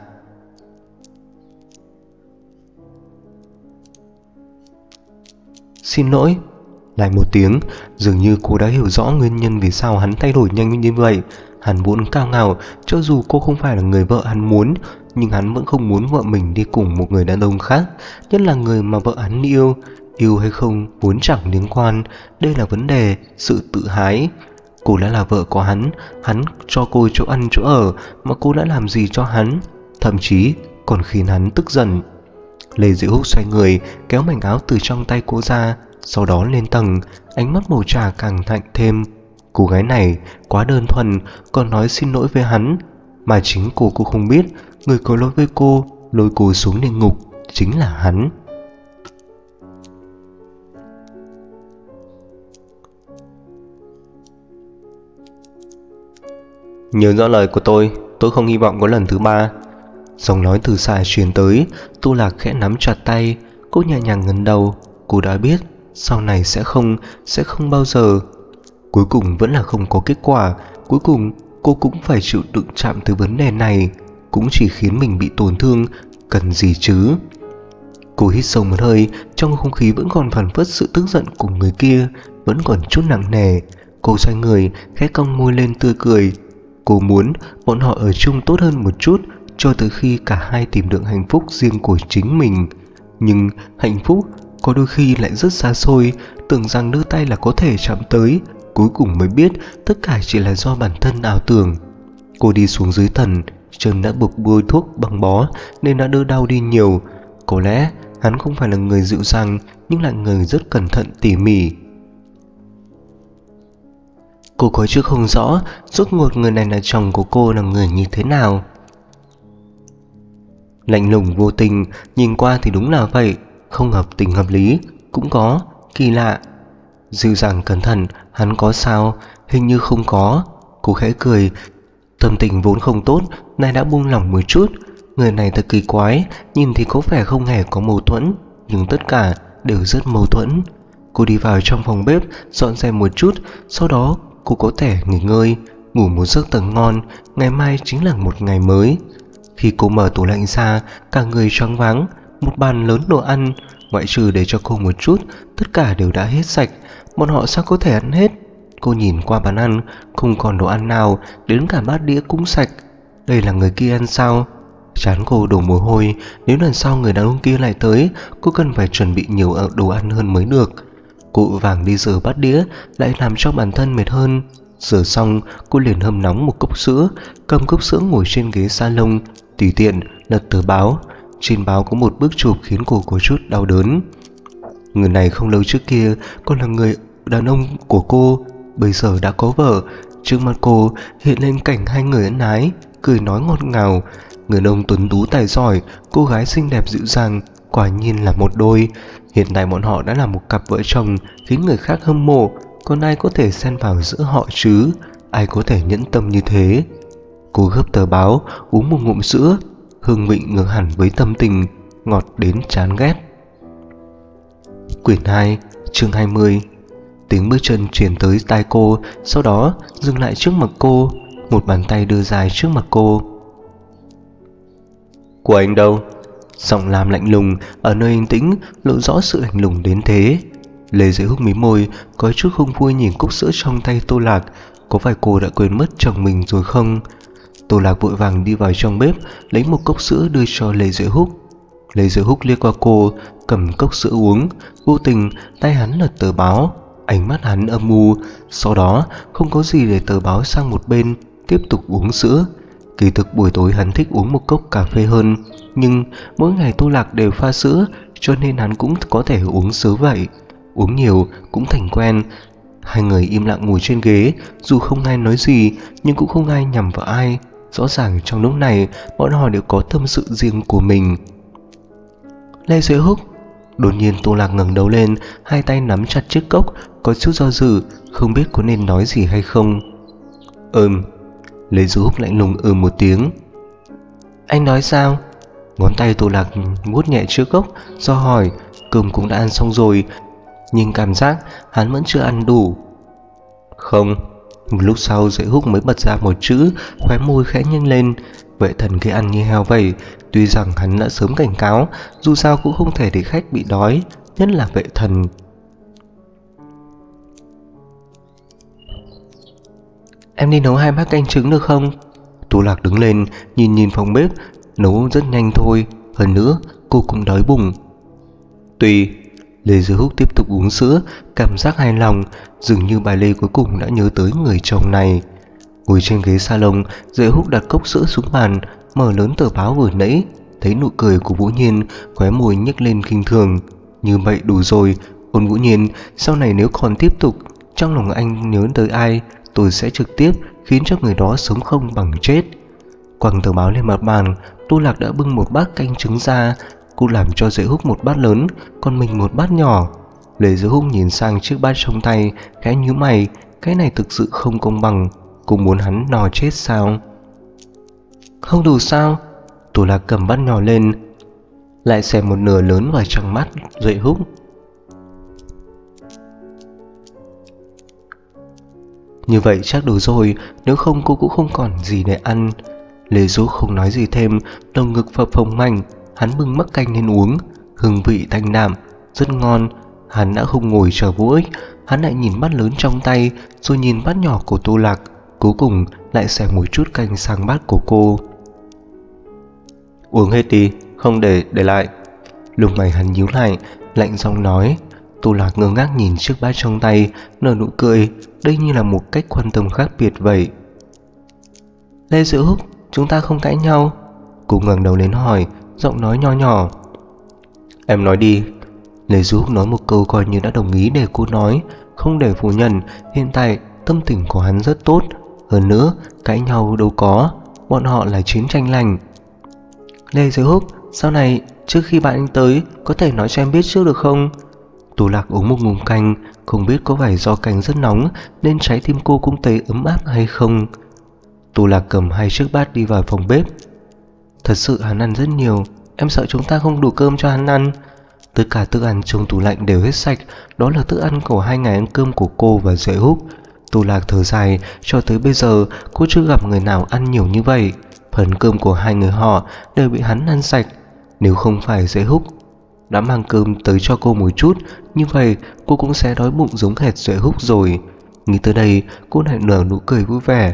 Xin lỗi. Lại một tiếng. Dường như cô đã hiểu rõ nguyên nhân vì sao hắn thay đổi nhanh như vậy. Hắn vốn cao ngạo, cho dù cô không phải là người vợ hắn muốn, nhưng hắn vẫn không muốn vợ mình đi cùng một người đàn ông khác, nhất là người mà vợ hắn yêu. Yêu hay không vốn chẳng liên quan, đây là vấn đề sự tự ái. Cô đã là vợ của hắn, hắn cho cô chỗ ăn chỗ ở, mà cô đã làm gì cho hắn, thậm chí còn khiến hắn tức giận. Lê Diệu Húc xoay người, kéo mảnh áo từ trong tay cô ra, sau đó lên tầng. Ánh mắt màu trà càng lạnh thêm. Cô gái này quá đơn thuần, còn nói xin lỗi với hắn. Mà chính cô cũng không biết, người có lỗi với cô, lôi cô xuống địa ngục chính là hắn. Nhớ rõ lời của tôi không hy vọng có lần thứ ba. Giọng nói từ xa truyền tới. Tô Lạc khẽ nắm chặt tay. Cô nhẹ nhàng ngẩng đầu. Cô đã biết sau này sẽ không bao giờ. Cuối cùng vẫn là không có kết quả. Cuối cùng cô cũng phải chịu đựng chạm tới vấn đề này, cũng chỉ khiến mình bị tổn thương. Cần gì chứ. Cô hít sâu một hơi. Trong không khí vẫn còn phảng phất sự tức giận của người kia, vẫn còn chút nặng nề. Cô xoay người, khẽ cong môi lên tươi cười. Cô muốn bọn họ ở chung tốt hơn một chút, cho tới khi cả hai tìm được hạnh phúc riêng của chính mình. Nhưng hạnh phúc có đôi khi lại rất xa xôi. Tưởng rằng đưa tay là có thể chạm tới, cuối cùng mới biết tất cả chỉ là do bản thân ảo tưởng. Cô đi xuống dưới tầng. Chân đã buộc bôi thuốc băng bó nên đã đỡ đau đi nhiều. Có lẽ hắn không phải là người dịu dàng, nhưng là người rất cẩn thận tỉ mỉ. Cô có chứ không rõ rốt cuộc người này là chồng của cô là người như thế nào. Lạnh lùng vô tình, nhìn qua thì đúng là vậy. Không hợp tình hợp lý cũng có, kỳ lạ. Dịu dàng cẩn thận, hắn có sao? Hình như không có. Cô khẽ cười. Tâm tình vốn không tốt, nay đã buông lỏng một chút. Người này thật kỳ quái, nhìn thì có vẻ không hề có mâu thuẫn, nhưng tất cả đều rất mâu thuẫn. Cô đi vào trong phòng bếp, dọn dẹp một chút. Sau đó cô có thể nghỉ ngơi, ngủ một giấc thật ngon. Ngày mai chính là một ngày mới. Khi cô mở tủ lạnh ra, cả người choáng váng. Một bàn lớn đồ ăn, ngoại trừ để cho cô một chút, tất cả đều đã hết sạch. Bọn họ sao có thể ăn hết? Cô nhìn qua bàn ăn, không còn đồ ăn nào, đến cả bát đĩa cũng sạch. Đây là người kia ăn sao? Trán cô đổ mồ hôi. Nếu lần sau người đàn ông kia lại tới, cô cần phải chuẩn bị nhiều đồ ăn hơn mới được. Cô vàng đi rửa bát đĩa, lại làm cho bản thân mệt hơn. Rửa xong, cô liền hâm nóng một cốc sữa, cầm cốc sữa ngồi trên ghế salon, tùy tiện lật tờ báo. Trên báo có một bức chụp khiến cô có chút đau đớn. Người này không lâu trước kia còn là người đàn ông của cô, bây giờ đã có vợ. Trước mặt cô hiện lên cảnh hai người ân ái, cười nói ngọt ngào. Người đàn ông tuấn tú tài giỏi, cô gái xinh đẹp dịu dàng, quả nhiên là một đôi. Hiện tại bọn họ đã là một cặp vợ chồng, khiến người khác hâm mộ. Còn ai có thể xen vào giữa họ chứ? Ai có thể nhẫn tâm như thế? Cô gấp tờ báo, uống một ngụm sữa. Hương vị ngược hẳn với tâm tình, ngọt đến chán ghét. Quyển 2, chương 20. Tiếng bước chân truyền tới tai cô, sau đó dừng lại trước mặt cô. Một bàn tay đưa dài trước mặt cô. Của anh đâu? Giọng làm lạnh lùng, ở nơi yên tĩnh lộ rõ sự lạnh lùng đến thế. Lê Dĩ Húc mím môi, có chút không vui nhìn cốc sữa trong tay Tô Lạc. Có phải cô đã quên mất chồng mình rồi không? Tô Lạc vội vàng đi vào trong bếp, lấy một cốc sữa đưa cho Lê Dĩ Húc. Lê Dĩ Húc liếc qua cô, cầm cốc sữa uống. Vô tình tay hắn lật tờ báo, ánh mắt hắn âm u. Sau đó không có gì để tờ báo sang một bên, tiếp tục uống sữa. Kỳ thực buổi tối hắn thích uống một cốc cà phê hơn, nhưng mỗi ngày Tô Lạc đều pha sữa, cho nên hắn cũng có thể uống sữa vậy. Uống nhiều cũng thành quen. Hai người im lặng ngồi trên ghế, dù không ai nói gì nhưng cũng không ai nhằm vào ai. Rõ ràng trong lúc này bọn họ đều có tâm sự riêng của mình. Lê Dĩ Húc. Đột nhiên Tô Lạc ngẩng đầu lên, hai tay nắm chặt chiếc cốc, có chút do dự, không biết có nên nói gì hay không. Lê Dĩ Húc lạnh lùng một tiếng. Anh nói sao? Ngón tay Tô Lạc vuốt nhẹ chiếc cốc, do hỏi. Cơm cũng đã ăn xong rồi, nhưng cảm giác hắn vẫn chưa ăn đủ. Không. Một lúc sau Dĩ Húc mới bật ra một chữ, khóe môi khẽ nhếch lên. Vệ thần kia ăn như heo vậy. Tuy rằng hắn đã sớm cảnh cáo, dù sao cũng không thể để khách bị đói, nhất là vệ thần. Em đi nấu 2 bát canh trứng được không? Tô Lạc đứng lên, nhìn phòng bếp. Nấu rất nhanh thôi, hơn nữa cô cũng đói bụng. Tùy. Lê Dĩ Húc tiếp tục uống sữa, cảm giác hài lòng. Dường như bà Lê cuối cùng đã nhớ tới người chồng này. Ngồi trên ghế salon, Dĩ Húc đặt cốc sữa xuống bàn, mở lớn tờ báo vừa nãy. Thấy nụ cười của Vũ Nhiên, khóe môi nhếch lên khinh thường. Như vậy đủ rồi. Ôn Vũ Nhiên, sau này nếu còn tiếp tục, trong lòng anh nhớ tới ai, tôi sẽ trực tiếp khiến cho người đó sống không bằng chết. Quăng tờ báo lên mặt bàn, Tô Lạc đã bưng một bát canh trứng ra. Cô làm cho Dĩ Húc một bát lớn, còn mình một bát nhỏ. Lê Dĩ Húc nhìn sang chiếc bát trong tay, khẽ nhíu mày. Cái này thực sự không công bằng. Cô muốn hắn no chết sao? Không đủ sao? Tú Lạc cầm bát nhỏ lên, lại xẻ một nửa lớn vào trong mắt Duệ Húc. Như vậy chắc đủ rồi, nếu không cô cũng không còn gì để ăn. Lê Dũ không nói gì thêm, lồng ngực phập phồng mạnh. Hắn bưng mắc canh lên uống, hương vị thanh đạm, rất ngon. Hắn đã không ngồi chờ vô ích, hắn lại nhìn bát lớn trong tay, rồi nhìn bát nhỏ của Tú Lạc, cuối cùng lại xẻ một chút canh sang bát của cô. Uống hết đi, không để lại. Lông mày hắn nhíu lại, lạnh giọng nói. Tú Lạc ngơ ngác nhìn chiếc bát trong tay, nở nụ cười. Đây như là một cách quan tâm khác biệt vậy. Lê Dữ Húc, chúng ta không cãi nhau? Cô ngẩng đầu lên hỏi, giọng nói nho nhỏ. Em nói đi. Lê Dữ Húc nói một câu coi như đã đồng ý để cô nói, không để phủ nhận. Hiện tại tâm tình của hắn rất tốt. Hơn nữa, cãi nhau đâu có, bọn họ là chiến tranh lành. Lê Dữ Húc, sau này trước khi bạn anh tới, có thể nói cho em biết trước được không? Tú Lạc uống một ngụm canh, không biết có phải do canh rất nóng nên trái tim cô cũng thấy ấm áp hay không. Tú Lạc cầm 2 chiếc bát đi vào phòng bếp. Thật sự hắn ăn rất nhiều, em sợ chúng ta không đủ cơm cho hắn ăn. Tất cả thức ăn trong tủ lạnh đều hết sạch, đó là thức ăn của 2 ngày ăn cơm của cô và Duệ Húc. Tú Lạc thở dài, cho tới bây giờ cô chưa gặp người nào ăn nhiều như vậy. Phần cơm của 2 người họ đều bị hắn ăn sạch. Nếu không phải Duệ Húc đã mang cơm tới cho cô một chút, như vậy cô cũng sẽ đói bụng giống hệt Duệ Húc rồi. Nghĩ tới đây, cô lại nở nụ cười vui vẻ.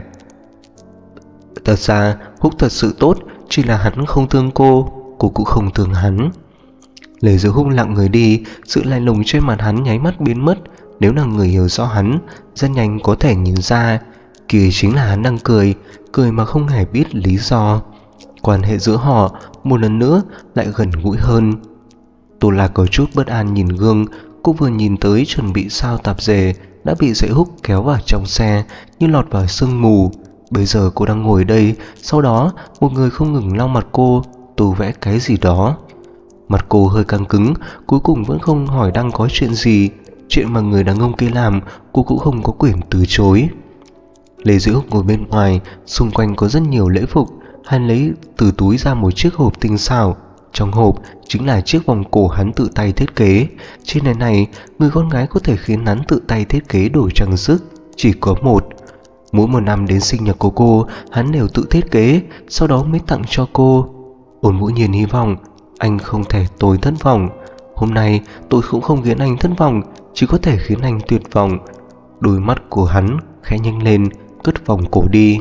Thật ra Húc thật sự tốt, chỉ là hắn không thương cô cũng không thương hắn. Lê Dữ Húc lặng người đi, sự lạnh lùng trên mặt hắn nháy mắt biến mất. Nếu là người hiểu rõ hắn, rất nhanh có thể nhìn ra, kia chính là hắn đang cười, cười mà không hề biết lý do. Quan hệ giữa họ một lần nữa lại gần gũi hơn. Tú Lạc có chút bất an nhìn gương, cô vừa nhìn tới chuẩn bị sao tạp dề đã bị Duệ Húc kéo vào trong xe như lọt vào sương mù. Bây giờ cô đang ngồi đây, sau đó một người không ngừng lau mặt cô, tô vẽ cái gì đó. Mặt cô hơi căng cứng, cuối cùng vẫn không hỏi đang có chuyện gì. Chuyện mà người đàn ông kia làm, cô cũng không có quyền từ chối. Lê Dữ Húc ngồi bên ngoài, xung quanh có rất nhiều lễ phục. Hắn lấy từ túi ra một chiếc hộp tinh xảo. Trong hộp chính là chiếc vòng cổ hắn tự tay thiết kế. Trên này người con gái có thể khiến hắn tự tay thiết kế đồ trang sức chỉ có một. Mỗi một năm đến sinh nhật của cô, hắn đều tự thiết kế, sau đó mới tặng cho cô. Ôn Vũ Nhiên hy vọng anh không thể tôi thất vọng. Hôm nay tôi cũng không khiến anh thất vọng, chỉ có thể khiến anh tuyệt vọng. Đôi mắt của hắn khẽ nhanh lên, cất vòng cổ đi.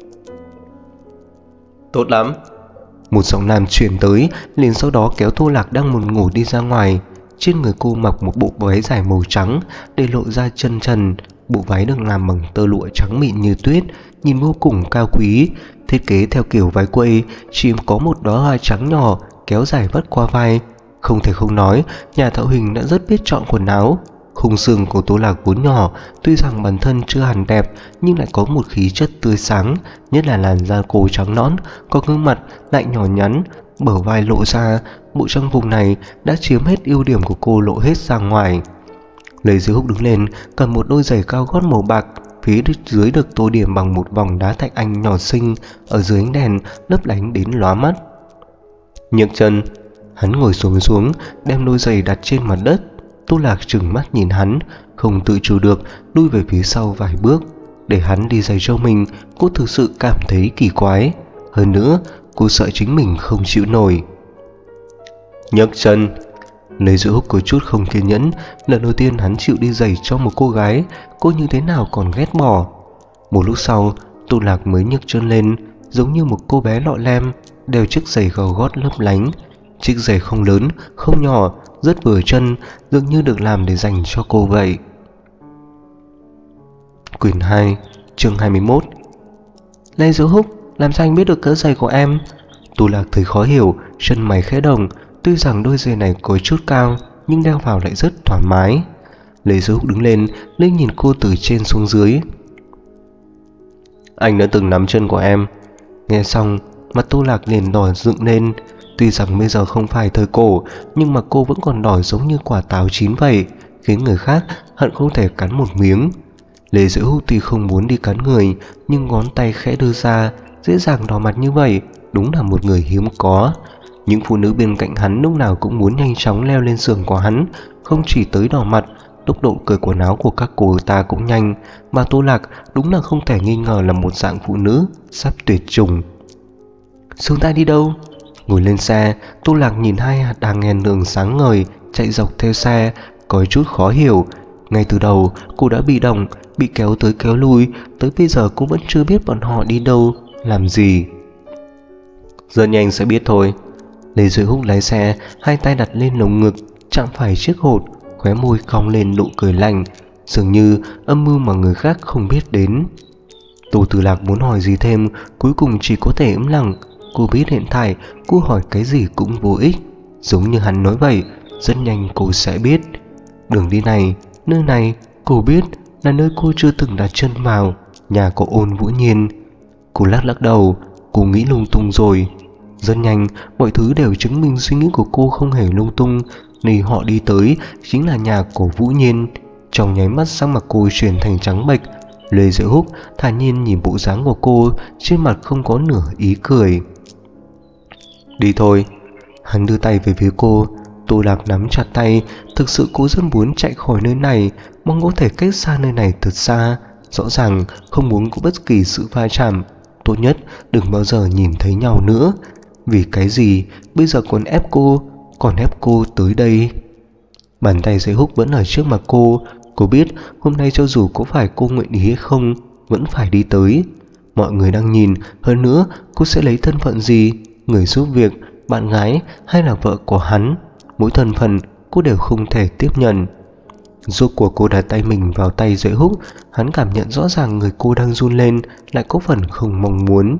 Tốt lắm. Một giọng nam truyền tới, liền sau đó kéo Tô Lạc đang buồn ngủ đi ra ngoài. Trên người cô mặc một bộ váy dài màu trắng, để lộ ra chân trần. Bộ váy được làm bằng tơ lụa trắng mịn như tuyết, nhìn vô cùng cao quý. Thiết kế theo kiểu váy quây, chỉ có một đóa hoa trắng nhỏ kéo dài vắt qua vai. Không thể không nói, nhà thợ hình đã rất biết chọn quần áo. Khung xương của Tố Lạc vốn nhỏ, tuy rằng bản thân chưa hẳn đẹp nhưng lại có một khí chất tươi sáng, nhất là làn da cô trắng nõn, có gương mặt lại nhỏ nhắn, bờ vai lộ ra. Bộ trang phục này đã chiếm hết ưu điểm của cô, lộ hết ra ngoài. Lê Dữ Húc đứng lên, cầm một đôi giày cao gót màu bạc, phía dưới được tô điểm bằng một vòng đá thạch anh nhỏ xinh, ở dưới ánh đèn lấp lánh đến lóa mắt. Nhấc chân, hắn ngồi xuống, đem đôi giày đặt trên mặt đất. Tô Lạc trừng mắt nhìn hắn, không tự chủ được lui về phía sau vài bước. Để hắn đi giày cho mình, cô thực sự cảm thấy kỳ quái. Hơn nữa, cô sợ chính mình không chịu nổi. Nhấc chân. Lê Dữ Húc có chút không kiên nhẫn. Lần đầu tiên hắn chịu đi giày cho một cô gái, cô như thế nào còn ghét bỏ. Một lúc sau, Tô Lạc mới nhấc chân lên, giống như một cô bé lọ lem, đeo chiếc giày gầu gót lấp lánh. Chiếc giày không lớn, không nhỏ, rất vừa chân, dường như được làm để dành cho cô vậy. Quyển 2, chương 21. Lê Dữ Húc, làm sao anh biết được cỡ giày của em? Tô Lạc thấy khó hiểu, chân mày khẽ động. Tuy rằng đôi giày này có chút cao, nhưng đeo vào lại rất thoải mái. Lê Dữ Húc đứng lên, liếc nhìn cô từ trên xuống dưới. Anh đã từng nắm chân của em. Nghe xong, mặt Tô Lạc liền đỏ dựng lên. Tuy rằng bây giờ không phải thời cổ, nhưng mà cô vẫn còn đỏ giống như quả táo chín vậy, khiến người khác hận không thể cắn một miếng. Lê Dữ Húc tuy không muốn đi cắn người, nhưng ngón tay khẽ đưa ra, dễ dàng đỏ mặt như vậy, đúng là một người hiếm có. Những phụ nữ bên cạnh hắn lúc nào cũng muốn nhanh chóng leo lên giường của hắn, không chỉ tới đỏ mặt, tốc độ cởi quần áo của các cô ta cũng nhanh, mà Tô Lạc đúng là không thể nghi ngờ là một dạng phụ nữ sắp tuyệt chủng. Chúng ta đi đâu? Ngồi lên xe, Tô Lạc nhìn hai hạt đèn đèn đường sáng ngời chạy dọc theo xe, có chút khó hiểu. Ngay từ đầu cô đã bị động, bị kéo tới kéo lui, tới bây giờ cô vẫn chưa biết bọn họ đi đâu, làm gì. Rất nhanh sẽ biết thôi. Lê Duy Húc lái xe, hai tay đặt lên lồng ngực, chạm phải chiếc hột, khóe môi cong lên nụ cười lạnh, dường như âm mưu mà người khác không biết đến. Tô Tử Lạc muốn hỏi gì thêm, cuối cùng chỉ có thể im lặng. Cô biết hiện tại cô hỏi cái gì cũng vô ích, giống như hắn nói vậy, rất nhanh cô sẽ biết. Đường đi này, nơi này, cô biết là nơi cô chưa từng đặt chân vào, nhà của Ôn Vũ Nhiên. Cô lắc lắc đầu, cô nghĩ lung tung rồi. Rất nhanh, mọi thứ đều chứng minh suy nghĩ của cô không hề lung tung. Nơi họ đi tới chính là nhà của Vũ Nhiên. Trong nháy mắt sắc mặt cô chuyển thành trắng bệch. Lê Diệu Húc thản nhiên nhìn bộ dáng của cô, trên mặt không có nửa ý cười. Đi thôi. Hắn đưa tay về phía cô. Tô Lạc nắm chặt tay, thực sự cô rất muốn chạy khỏi nơi này, mong có thể cách xa nơi này thật xa. Rõ ràng không muốn có bất kỳ sự va chạm, tốt nhất đừng bao giờ nhìn thấy nhau nữa. Vì cái gì bây giờ còn ép cô tới đây? Bàn tay Diệu Húc vẫn ở trước mặt cô biết hôm nay cho dù có phải cô nguyện ý hay không, vẫn phải đi tới. Mọi người đang nhìn, hơn nữa cô sẽ lấy thân phận gì, người giúp việc, bạn gái hay là vợ của hắn. Mỗi thân phận cô đều không thể tiếp nhận. Rốt cuộc cô đặt tay mình vào tay Diệu Húc, hắn cảm nhận rõ ràng người cô đang run lên, lại có phần không mong muốn.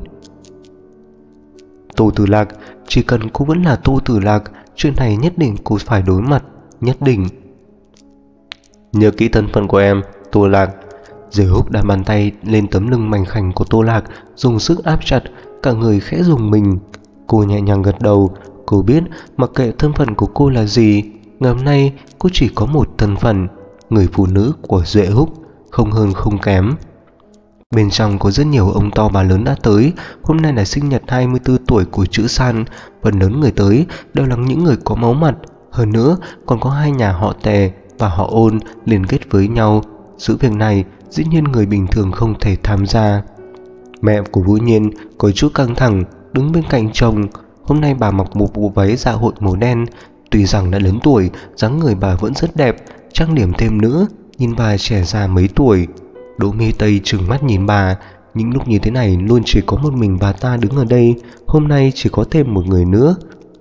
Tô Tử Lạc, chỉ cần cô vẫn là Tô Tử Lạc, chuyện này nhất định cô phải đối mặt, nhất định. Nhớ kỹ thân phận của em, Tô Lạc. Diệu Húc đặt bàn tay lên tấm lưng mảnh khảnh của Tô Lạc, dùng sức áp chặt, cả người khẽ rùng mình. Cô nhẹ nhàng gật đầu, cô biết mặc kệ thân phận của cô là gì, ngày hôm nay cô chỉ có một thân phận, người phụ nữ của Diệu Húc, không hơn không kém. Bên trong có rất nhiều ông to bà lớn đã tới. Hôm nay là sinh nhật 24 tuổi của Trữ San. Phần lớn người tới đều là những người có máu mặt. Hơn nữa còn có hai nhà họ Tề và họ Ôn liên kết với nhau. Sự việc này dĩ nhiên người bình thường không thể tham gia. Mẹ của Vũ Nhiên có chút căng thẳng, đứng bên cạnh chồng. Hôm nay bà mặc một bộ váy dạ hội màu đen. Tuy rằng đã lớn tuổi, dáng người bà vẫn rất đẹp, trang điểm thêm nữa, nhìn bà trẻ già mấy tuổi. Đỗ Mi Tây trừng mắt nhìn bà. Những lúc như thế này luôn chỉ có một mình bà ta đứng ở đây, hôm nay chỉ có thêm một người nữa.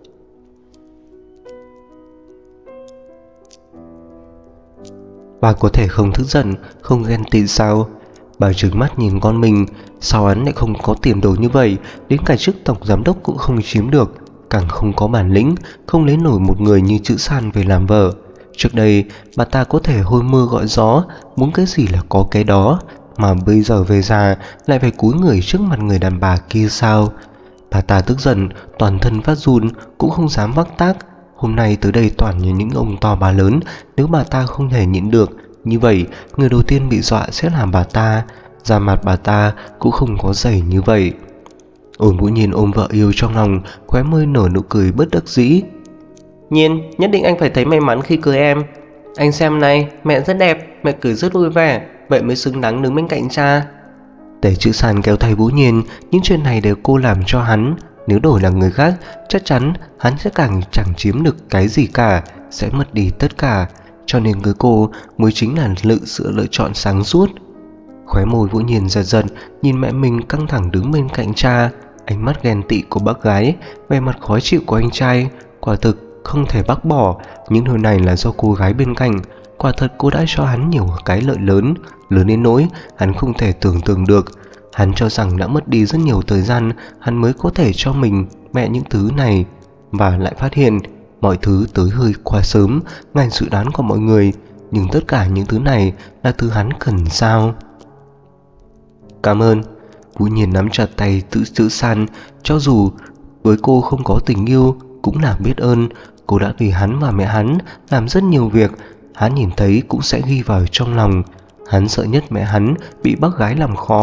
Bà có thể không tức giận, không ghen tị sao? Bà trừng mắt nhìn con mình. Sao hắn lại không có tiền đồ như vậy, đến cả chức tổng giám đốc cũng không chiếm được, càng không có bản lĩnh, không lấy nổi một người như Trữ San về làm vợ. Trước đây bà ta có thể hôi mưa gọi gió, muốn cái gì là có cái đó, mà bây giờ về già lại phải cúi người trước mặt người đàn bà kia sao? Bà ta tức giận, toàn thân phát run, cũng không dám vác tác. Hôm nay tới đây toàn như những ông to bà lớn, nếu bà ta không thể nhịn được, như vậy người đầu tiên bị dọa sẽ là bà ta. Da mặt bà ta cũng không có dày như vậy. Ôn Vũ Nhiên ôm vợ yêu trong lòng, khóe môi nở nụ cười bất đắc dĩ. Nhiên, nhất định anh phải thấy may mắn khi cưới em. Anh xem này, mẹ rất đẹp, mẹ cười rất vui vẻ, vậy mới xứng đáng đứng bên cạnh cha. Tề Trữ San kéo tay Vũ Nhiên, những chuyện này đều cô làm cho hắn. Nếu đổi là người khác, chắc chắn hắn sẽ càng chẳng chiếm được cái gì cả, sẽ mất đi tất cả. Cho nên cưới cô mới chính là sự lựa chọn sáng suốt. Khóe môi Vũ Nhiên giật giật, nhìn mẹ mình căng thẳng đứng bên cạnh cha, ánh mắt ghen tị của bác gái, vẻ mặt khó chịu của anh trai, quả thực không thể bác bỏ. Những điều này là do cô gái bên cạnh. Quả thật cô đã cho hắn nhiều cái lợi lớn, lớn đến nỗi hắn không thể tưởng tượng được. Hắn cho rằng đã mất đi rất nhiều thời gian hắn mới có thể cho mình mẹ những thứ này, và lại phát hiện mọi thứ tới hơi quá sớm, ngoài dự đoán của mọi người. Nhưng tất cả những thứ này là thứ hắn cần sao? Cảm ơn. Vũ Nhiên nắm chặt tay Trữ San, cho dù với cô không có tình yêu cũng là biết ơn. Cô đã vì hắn và mẹ hắn làm rất nhiều việc, hắn nhìn thấy cũng sẽ ghi vào trong lòng. Hắn sợ nhất mẹ hắn bị bác gái làm khó,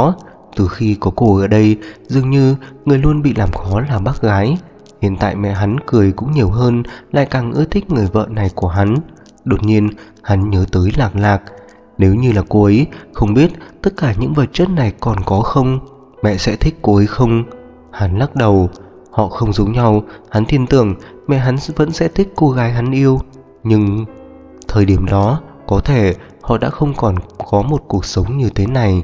Từ khi có cô ở đây, dường như người luôn bị làm khó là bác gái. Hiện tại mẹ hắn cười cũng nhiều hơn, lại càng ưa thích người vợ này của hắn. Đột nhiên, hắn nhớ tới Lạc Lạc. Nếu như là cô ấy, không biết tất cả những vật chất này còn có không? Mẹ sẽ thích cô ấy không? Hắn lắc đầu. Họ không giống nhau. Hắn tin tưởng mẹ hắn vẫn sẽ thích cô gái hắn yêu. Nhưng thời điểm đó, có thể họ đã không còn có một cuộc sống như thế này.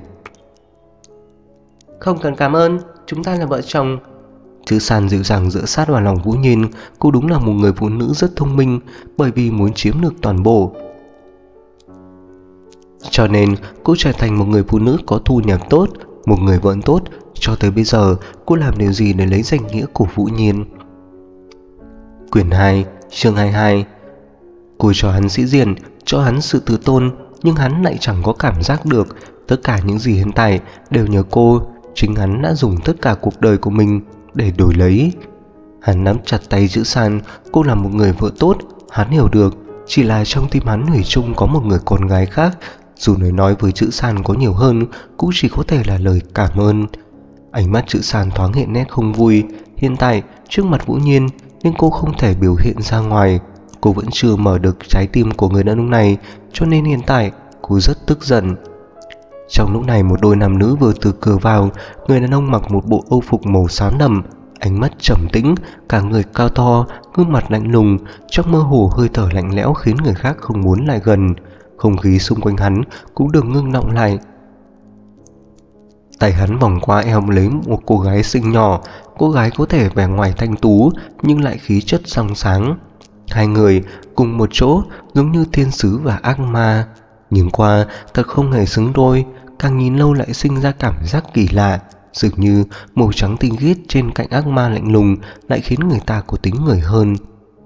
Không cần cảm ơn, chúng ta là vợ chồng. Chữ San dịu dàng dựa sát vào lòng Vũ Nhiên. Cô đúng là một người phụ nữ rất thông minh, bởi vì muốn chiếm được toàn bộ, cho nên cô trở thành một người phụ nữ có thu nhập tốt, một người vợ tốt. Cho tới bây giờ, cô làm điều gì để lấy danh nghĩa của Vũ Nhiên? Quyển 2, chương 22. Cô cho hắn sĩ diện, cho hắn sự tự tôn, nhưng hắn lại chẳng có cảm giác được. Tất cả những gì hiện tại đều nhờ cô. Chính hắn đã dùng tất cả cuộc đời của mình để đổi lấy. Hắn nắm chặt tay Chữ San. Cô là một người vợ tốt, hắn hiểu được. Chỉ là trong tim hắn thủy chung có một người con gái khác. Dù lời nói với Chữ San có nhiều hơn, cũng chỉ có thể là lời cảm ơn. Ánh mắt Chữ San thoáng hiện nét không vui. Hiện tại trước mặt Vũ Nhiên, nhưng cô không thể biểu hiện ra ngoài. Cô vẫn chưa mở được trái tim của người đàn ông này, cho nên hiện tại cô rất tức giận. Trong lúc này, một đôi nam nữ vừa từ cửa vào. Người đàn ông mặc một bộ âu phục màu xám đậm, ánh mắt trầm tĩnh, cả người cao to, gương mặt lạnh lùng, trong mơ hồ hơi thở lạnh lẽo khiến người khác không muốn lại gần. Không khí xung quanh hắn cũng được ngưng động lại. Tay hắn vòng qua eo lấy một cô gái xinh nhỏ. Cô gái có thể vẻ ngoài thanh tú nhưng lại khí chất trong sáng. Hai người cùng một chỗ giống như thiên sứ và ác ma. Nhìn qua thật không hề xứng đôi. Càng nhìn lâu lại sinh ra cảm giác kỳ lạ. Dường như màu trắng tinh khiết trên cạnh ác ma lạnh lùng lại khiến người ta có tính người hơn.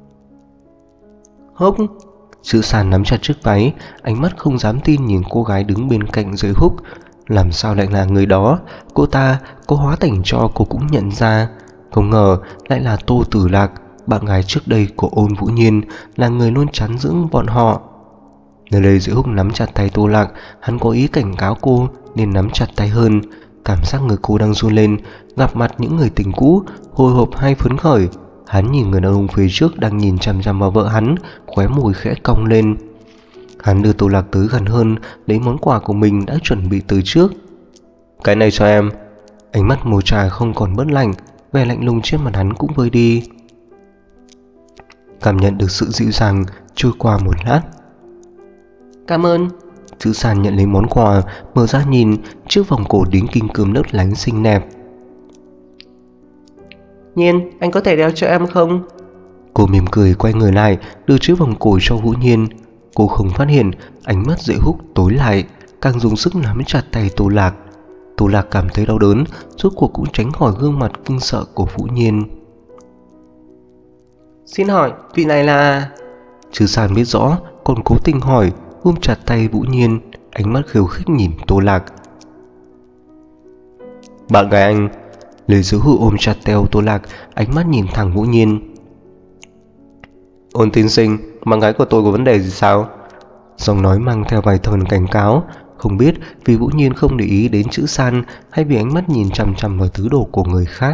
Húc. Chữ San nắm chặt chiếc váy, ánh mắt không dám tin nhìn cô gái đứng bên cạnh dưới Húc. Làm sao lại là người đó? Cô ta có hóa thành tro cô cũng nhận ra. Không ngờ lại là Tô Tử Lạc, bạn gái trước đây của Ôn Vũ Nhiên, là người luôn chắn dưỡng bọn họ. Nơi đây Diệu Húc nắm chặt tay Tô Lạc. Hắn có ý cảnh cáo cô nên nắm chặt tay hơn. Cảm giác người cô đang run lên. Gặp mặt những người tình cũ, hồi hộp hay phấn khởi. Hắn nhìn người đàn ông phía trước đang nhìn chằm chằm vào vợ hắn, khóe môi khẽ cong lên. Hắn đưa Tô Lạc tới gần hơn, lấy món quà của mình đã chuẩn bị từ trước. Cái này cho em. Ánh mắt màu trà không còn bớt lạnh, vẻ lạnh lùng trên mặt hắn cũng vơi đi. Cảm nhận được sự dịu dàng trôi qua một lát. Cảm ơn. Chữ San nhận lấy món quà, mở ra nhìn, chiếc vòng cổ đính kim cương lấp lánh xinh đẹp. Nhiên, anh có thể đeo cho em không? Cô mỉm cười quay người lại, đưa chiếc vòng cổ cho Vũ Nhiên. Cô không phát hiện ánh mắt Diệu Húc tối lại, càng dùng sức nắm chặt tay Tô Lạc. Tô Lạc cảm thấy đau đớn, rốt cuộc cũng tránh khỏi gương mặt kinh sợ của Vũ Nhiên. Xin hỏi, vị này là... Chữ San biết rõ, còn cố tình hỏi, ôm chặt tay Vũ Nhiên, ánh mắt khiêu khích nhìn Tô Lạc. Bạn gái anh. Lời Diệu Húc ôm chặt teo Tô Lạc, ánh mắt nhìn thẳng Vũ Nhiên. Ôn tiên sinh, bạn gái của tôi có vấn đề gì sao? Giọng nói mang theo vài phần cảnh cáo. Không biết vì Vũ Nhiên không để ý đến Chữ San, hay vì ánh mắt nhìn chằm chằm vào thứ đồ của người khác.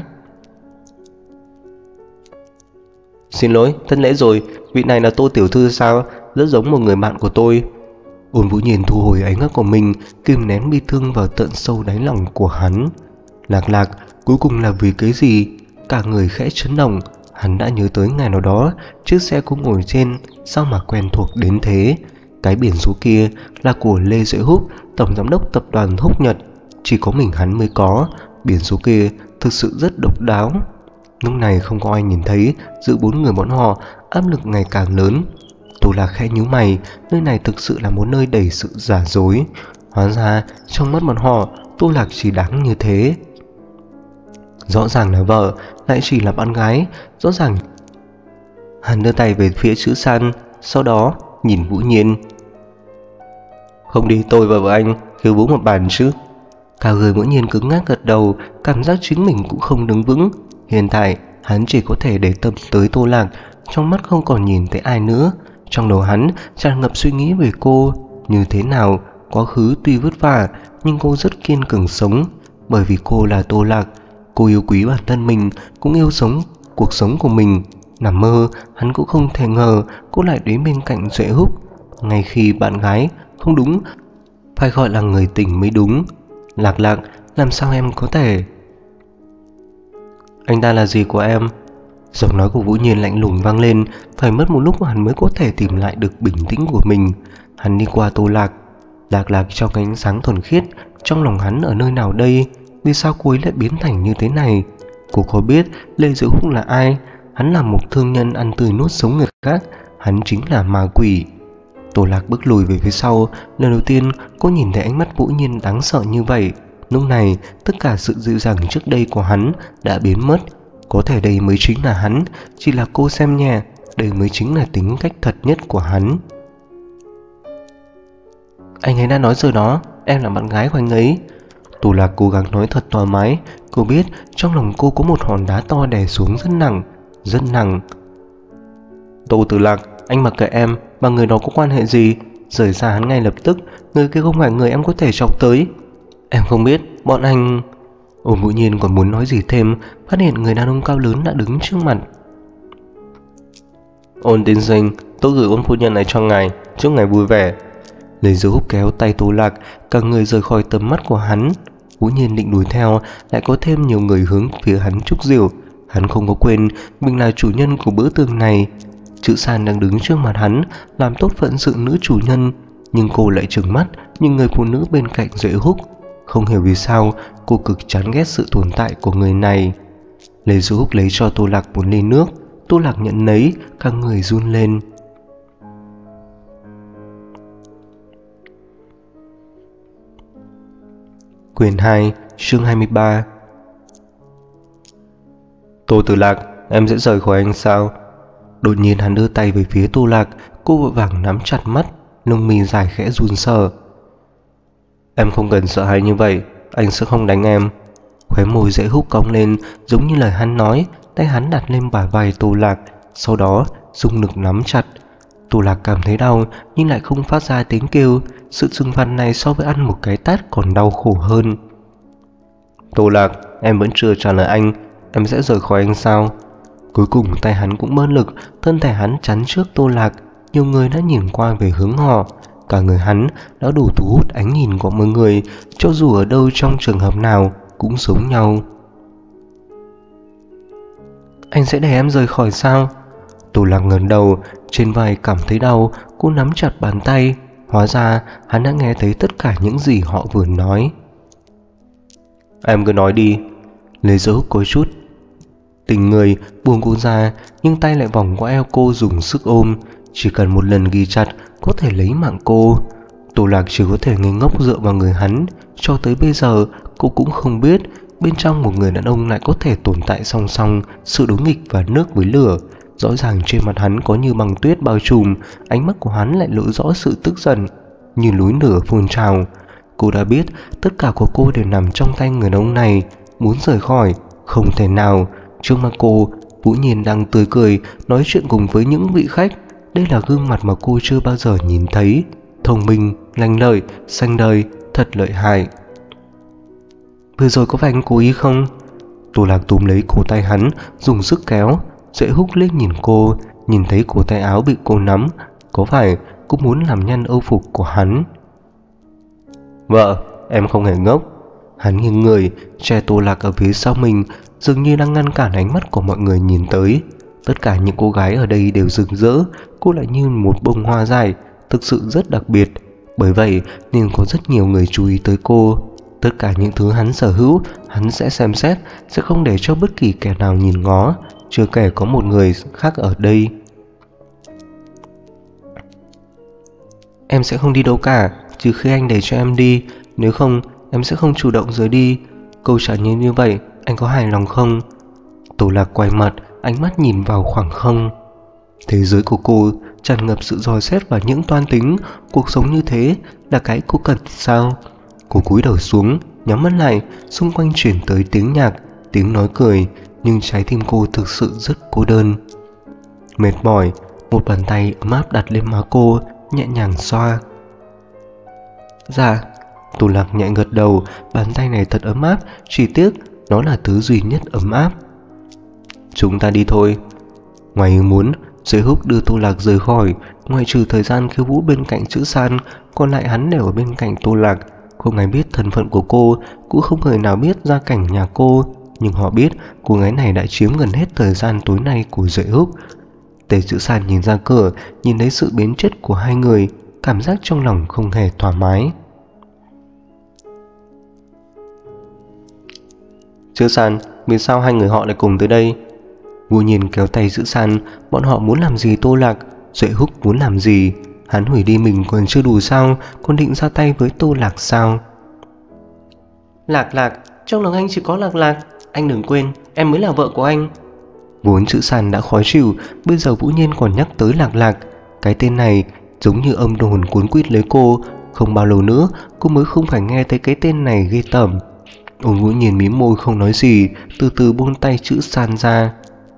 Xin lỗi, thất lễ rồi. Vị này là Tô tiểu thư sao? Rất giống một người bạn của tôi. Ôn Vũ Nhiên thu hồi ánh mắt của mình, kìm nén bi thương vào tận sâu đáy lòng của hắn. Lạc Lạc cuối cùng là vì cái gì? Cả người khẽ chấn động. Hắn đã nhớ tới ngày nào đó, chiếc xe cũng ngồi trên, sao mà quen thuộc đến thế. Cái biển số kia là của Lê Duệ Húc, tổng giám đốc tập đoàn Húc Nhật. Chỉ có mình hắn mới có. Biển số kia thực sự rất độc đáo. Lúc này không có ai nhìn thấy, giữa bốn người bọn họ áp lực ngày càng lớn. Tô Lạc khẽ nhíu mày, nơi này thực sự là một nơi đầy sự giả dối. Hóa ra trong mắt bọn họ, Tô Lạc chỉ đáng như thế. Rõ ràng là vợ, lại chỉ là bạn gái. Rõ ràng. Hắn đưa tay về phía Chữ San, sau đó nhìn Vũ Nhiên. Không đi tôi và vợ anh khiêu vũ một bàn chứ? Cả người Vũ Nhiên cứng ngắc gật đầu, cảm giác chính mình cũng không đứng vững. Hiện tại hắn chỉ có thể để tâm tới Tô Lạc, trong mắt không còn nhìn thấy ai nữa. Trong đầu hắn tràn ngập suy nghĩ về cô. Như thế nào, quá khứ tuy vất vả nhưng cô rất kiên cường sống. bởi vì cô là Tô Lạc. Cô yêu quý bản thân mình, cũng yêu cuộc sống của mình. Nằm mơ, hắn cũng không thể ngờ cô lại đến bên cạnh Duệ Húc. Ngay khi bạn gái, không đúng, phải gọi là người tình mới đúng. Lạc Lạc, làm sao em có thể... Anh ta là gì của em? Giọng nói của Vũ Nhiên lạnh lùng vang lên. Phải mất một lúc hắn mới có thể tìm lại được bình tĩnh của mình. Hắn đi qua Tô Lạc. Lạc Lạc trong ánh sáng thuần khiết. Trong lòng hắn ở nơi nào đây? Vì sao cô ấy lại biến thành như thế này? Cô có biết Lê Diệu Húc là ai? Hắn là một thương nhân ăn tươi nuốt sống người khác. Hắn chính là ma quỷ. Tô Lạc bước lùi về phía sau. Lần đầu tiên cô nhìn thấy ánh mắt Vũ Nhiên đáng sợ như vậy. Lúc này tất cả sự dịu dàng trước đây của hắn đã biến mất. Có thể đây mới chính là hắn. Chỉ là cô xem nhẹ, đây mới chính là tính cách thật nhất của hắn. Anh ấy đã nói rồi đó, em là bạn gái của anh ấy. Tô Lạc cố gắng nói thật thoải mái. Cô biết trong lòng cô có một hòn đá to đè xuống rất nặng, rất nặng. Tô Tử Lạc, anh mặc kệ em, và người đó có quan hệ gì? Rời xa hắn ngay lập tức, người kia không phải người em có thể chọc tới. Em không biết, bọn anh... Ôn Vũ Nhiên còn muốn nói gì thêm, phát hiện người đàn ông cao lớn đã đứng trước mặt. Ôn tiên sinh, tôi gửi Ôn phu nhân này cho ngài, chúc ngài vui vẻ. Lê Diệu Húc kéo tay Tô Lạc, cả người rời khỏi tầm mắt của hắn. Vũ Nhiên định đuổi theo, lại có thêm nhiều người hướng phía hắn chúc rượu. Hắn không có quên mình là chủ nhân của bữa tiệc này. Chữ San đang đứng trước mặt hắn, làm tốt phận sự nữ chủ nhân, nhưng cô lại trừng mắt nhìn người phụ nữ bên cạnh Duệ Húc. Không hiểu vì sao cô cực chán ghét sự tồn tại của người này. Lê Diệu Húc lấy cho Tô Lạc một ly nước. Tô Lạc nhận lấy, cả người run lên. Quyển 2, chương 23. Tô Tử Lạc, em sẽ rời khỏi anh sao? Đột nhiên hắn đưa tay về phía Tô Lạc. Cô vội vàng nắm chặt mắt, lông mi dài khẽ run rẩy. Em không cần sợ hãi như vậy, anh sẽ không đánh em. Khóe môi Duệ Húc cong lên, giống như lời hắn nói. Tay hắn đặt lên bả vai Tô Lạc, sau đó dùng lực nắm chặt. Tô Lạc cảm thấy đau nhưng lại không phát ra tiếng kêu. Sự trừng phạt này so với ăn một cái tát còn đau khổ hơn. Tô Lạc, em vẫn chưa trả lời anh, em sẽ rời khỏi anh sao? Cuối cùng tay hắn cũng bớt lực, thân thể hắn chắn trước Tô Lạc. Nhiều người đã nhìn qua về hướng họ. Cả người hắn đã đủ thu hút ánh nhìn của mọi người, cho dù ở đâu trong trường hợp nào cũng giống nhau. Anh sẽ để em rời khỏi sao? Tô Lạc ngẩng đầu, trên vai cảm thấy đau. Cô nắm chặt bàn tay. Hóa ra hắn đã nghe thấy tất cả những gì họ vừa nói. Em cứ nói đi. Lê Diệu Húc có chút tình người buông cô ra, nhưng tay lại vòng qua eo cô dùng sức ôm. Chỉ cần một lần ghi chặt có thể lấy mạng cô. Tô Lạc chỉ có thể ngây ngốc dựa vào người hắn. Cho tới bây giờ cô cũng không biết bên trong một người đàn ông lại có thể tồn tại song song sự đối nghịch và nước với lửa. Rõ ràng trên mặt hắn có như băng tuyết bao trùm, ánh mắt của hắn lại lộ rõ sự tức giận, như núi lửa phun trào. Cô đã biết tất cả của cô đều nằm trong tay người đàn ông này. Muốn rời khỏi, không thể nào. Trước mặt cô, Vũ Nhiên đang tươi cười, nói chuyện cùng với những vị khách. Đây là gương mặt mà cô chưa bao giờ nhìn thấy. Thông minh, lanh lợi, xanh đời, thật lợi hại. Vừa rồi có phải anh cố ý không? Tô Lạc túm lấy cổ tay hắn, dùng sức kéo. Duệ Húc liếc nhìn cô, nhìn thấy cổ tay áo bị cô nắm. Có phải cũng muốn làm nhăn âu phục của hắn? Vợ, em không hề ngốc. Hắn nghiêng người, che Tô Lạc ở phía sau mình, dường như đang ngăn cản ánh mắt của mọi người nhìn tới. Tất cả những cô gái ở đây đều rực rỡ. Cô lại như một bông hoa dài, thực sự rất đặc biệt. Bởi vậy nên có rất nhiều người chú ý tới cô. Tất cả những thứ hắn sở hữu, hắn sẽ xem xét, sẽ không để cho bất kỳ kẻ nào nhìn ngó. Chưa kể có một người khác ở đây. Em sẽ không đi đâu cả, trừ khi anh để cho em đi. Nếu không, em sẽ không chủ động rời đi. Câu trả lời như vậy, anh có hài lòng không? Tô Lạc quay mặt, ánh mắt nhìn vào khoảng không. Thế giới của cô tràn ngập sự dò xét và những toan tính. Cuộc sống như thế là cái cô cần sao? Cô cúi đầu xuống, nhắm mắt lại. Xung quanh chuyển tới tiếng nhạc, tiếng nói cười. Nhưng trái tim cô thực sự rất cô đơn. Mệt mỏi, một bàn tay ấm áp đặt lên má cô, nhẹ nhàng xoa. Dạ, Tô Lạc nhẹ gật đầu, bàn tay này thật ấm áp, chỉ tiếc nó là thứ duy nhất ấm áp. Chúng ta đi thôi. Ngoài ý muốn, Duệ Húc đưa Tô Lạc rời khỏi. Ngoại trừ thời gian khiêu vũ bên cạnh Chữ San, còn lại hắn đều ở bên cạnh Tô Lạc. Không ai biết thân phận của cô, cũng không người nào biết gia cảnh nhà cô, nhưng họ biết cô gái này đã chiếm gần hết thời gian tối nay của Duệ Húc. Tề Chữ San nhìn ra cửa, nhìn thấy sự biến chất của hai người, cảm giác trong lòng không hề thoải mái. Chữ San, vì sao hai người họ lại cùng tới đây? Ngô Nhiên kéo tay Chữ San. Bọn họ muốn làm gì Tô Lạc? Duệ Húc muốn làm gì? Hắn hủy đi mình còn chưa đủ sao, còn định ra tay với Tô Lạc sao? Lạc, trong lòng anh chỉ có Lạc. Anh đừng quên, em mới là vợ của anh. Vốn Chữ San đã khó chịu, bây giờ Vũ Nhiên còn nhắc tới Lạc. Cái tên này giống như âm đồn cuốn quýt lấy cô. Không bao lâu nữa cô mới không phải nghe thấy cái tên này ghê tởm. Ôn Vũ Nhiên mím môi không nói gì, từ từ buông tay Chữ San ra.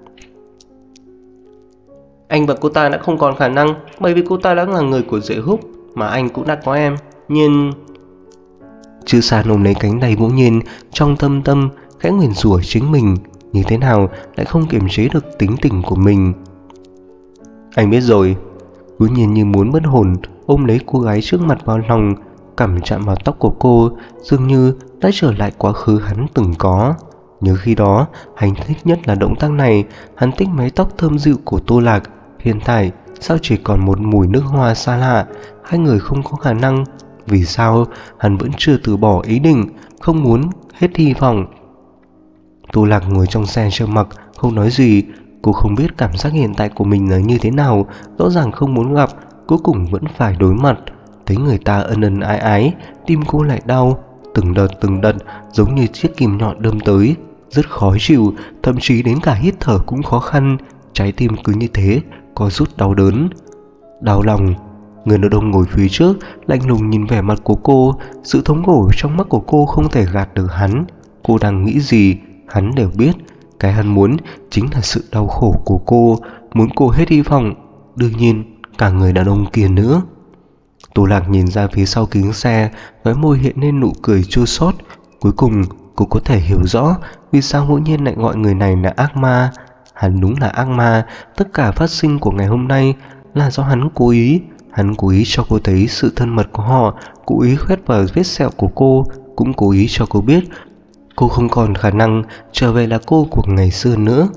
Anh và cô ta đã không còn khả năng, bởi vì cô ta đã là người của Duệ Húc, mà anh cũng đã có em. Nhưng... Chữ San ôm lấy cánh tay Vũ Nhiên, trong thâm tâm khẽ nguyền rủa chính mình, như thế nào lại không kiềm chế được tính tình của mình. Anh biết rồi. Vũ Nhiên như muốn mất hồn, ôm lấy cô gái trước mặt vào lòng, cằm chạm vào tóc của cô, dường như đã trở lại quá khứ hắn từng có. Nhớ khi đó, hắn thích nhất là động tác này, hắn thích mái tóc thơm dịu của Tô Lạc. Hiện tại, sao chỉ còn một mùi nước hoa xa lạ, hai người không có khả năng. Vì sao hắn vẫn chưa từ bỏ ý định, không muốn hết hy vọng. Tô Lạc ngồi trong xe trơ mặc, không nói gì. Cô không biết cảm giác hiện tại của mình là như thế nào, rõ ràng không muốn gặp, cuối cùng vẫn phải đối mặt. Thấy người ta ân ân ái ái, tim cô lại đau, từng đợt giống như chiếc kìm nhọn đâm tới, rất khó chịu, thậm chí đến cả hít thở cũng khó khăn. Trái tim cứ như thế co rút đau đớn, đau lòng. Người đàn ông ngồi phía trước lạnh lùng nhìn vẻ mặt của cô, sự thống khổ trong mắt của cô không thể gạt được hắn. Cô đang nghĩ gì hắn đều biết, cái hắn muốn chính là sự đau khổ của cô, muốn cô hết hy vọng, đương nhiên cả người đàn ông kia nữa. Tô Lạc nhìn ra phía sau kính xe, khóe môi hiện lên nụ cười chua xót. Cuối cùng cô có thể hiểu rõ vì sao Ngẫu Nhiên lại gọi người này là ác ma. Hắn đúng là ác ma, tất cả phát sinh của ngày hôm nay là do hắn cố ý. Hắn cố ý cho cô thấy sự thân mật của họ, cố ý khoét vào vết sẹo của cô, cũng cố ý cho cô biết cô không còn khả năng trở về là cô của ngày xưa nữa.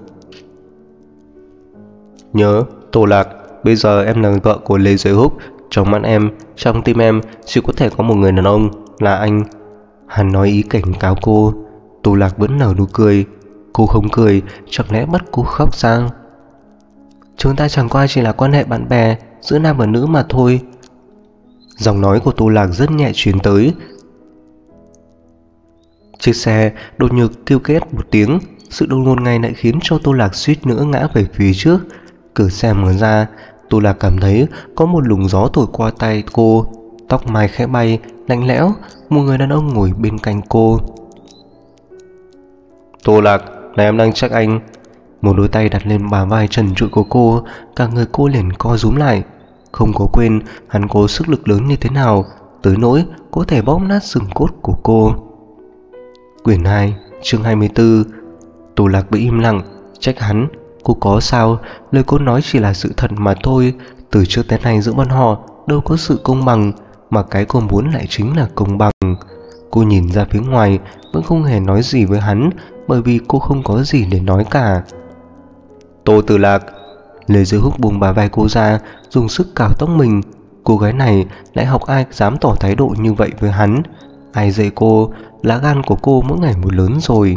Nhớ, Tô Lạc, bây giờ em là vợ của Lê Duệ Húc. Trong mắt em, trong tim em chỉ có thể có một người đàn ông, là anh. Hắn nói ý cảnh cáo cô. Tô Lạc vẫn nở nụ cười. Cô không cười, chẳng lẽ bắt cô khóc sao? Chúng ta chẳng qua chỉ là quan hệ bạn bè giữa nam và nữ mà thôi. Giọng nói của Tô Lạc rất nhẹ truyền tới. Chiếc xe đột ngột kêu két một tiếng. Sự đột ngột này lại khiến cho Tô Lạc suýt nữa ngã về phía trước. Cửa xe mở ra, Tô Lạc cảm thấy có một luồng gió thổi qua tay cô. Tóc mai khẽ bay, lạnh lẽo. Một người đàn ông ngồi bên cạnh cô. Tô Lạc, này em đang trách anh. Một đôi tay đặt lên bả vai trần trụi của cô, cả người cô liền co rúm lại. Không có quên hắn có sức lực lớn như thế nào, tới nỗi có thể bóp nát xương cốt của cô. Quyển 2, chương 24. Tô Lạc bị im lặng, trách hắn. Cô có sao? Lời cô nói chỉ là sự thật mà thôi. Từ trước tới nay giữa bọn họ đâu có sự công bằng, mà cái cô muốn lại chính là công bằng. Cô nhìn ra phía ngoài, vẫn không hề nói gì với hắn, bởi vì cô không có gì để nói cả. Tô Tử Lạc. Lê Duy Húc buông bả vai cô ra, dùng sức cào tóc mình. Cô gái này lại học ai dám tỏ thái độ như vậy với hắn. Ai dạy cô? Lá gan của cô mỗi ngày một lớn rồi.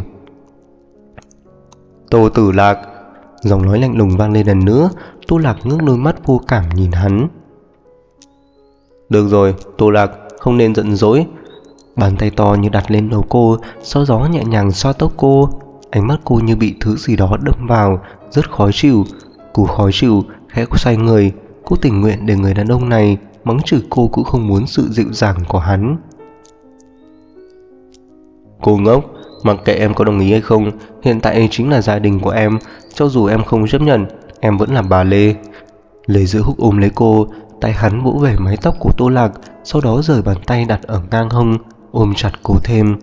Tô Tử Lạc. Giọng nói lạnh lùng vang lên lần nữa. Tô Lạc ngước đôi mắt vô cảm nhìn hắn. Được rồi, Tô Lạc, không nên giận dỗi. Bàn tay to như đặt lên đầu cô, sau gió nhẹ nhàng xoa tóc cô. Ánh mắt cô như bị thứ gì đó đâm vào, rất khó chịu. Cô khó chịu, khẽ xoay người. Cô tình nguyện để người đàn ông này mắng chửi cô cũng không muốn sự dịu dàng của hắn. Cô ngốc, mặc kệ em có đồng ý hay không, hiện tại chính là gia đình của em. Cho dù em không chấp nhận, em vẫn là bà Lê. Lê Duy Húc ôm lấy cô, tay hắn vỗ về mái tóc của Tô Lạc, sau đó rời bàn tay đặt ở ngang hông. ôm chặt cô thêm.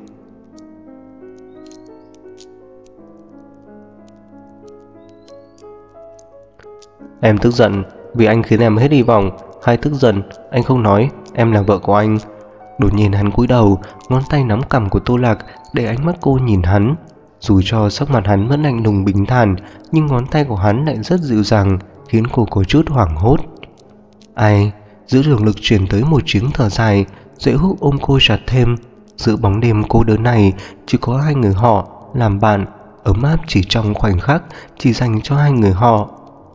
Em tức giận vì anh khiến em hết hy vọng, hay tức giận anh không nói em là vợ của anh? Đột nhiên hắn cúi đầu, ngón tay nắm cằm của Tô Lạc để ánh mắt cô nhìn hắn. Dù cho sắc mặt hắn vẫn lạnh lùng bình thản, nhưng ngón tay của hắn lại rất dịu dàng, khiến cô có chút hoảng hốt. Ai? Giữa đường lực truyền tới một tiếng thở dài. Duệ Húc ôm cô chặt thêm. Giữa bóng đêm cô đơn này, chỉ có hai người họ làm bạn, ấm áp chỉ trong khoảnh khắc, chỉ dành cho hai người họ.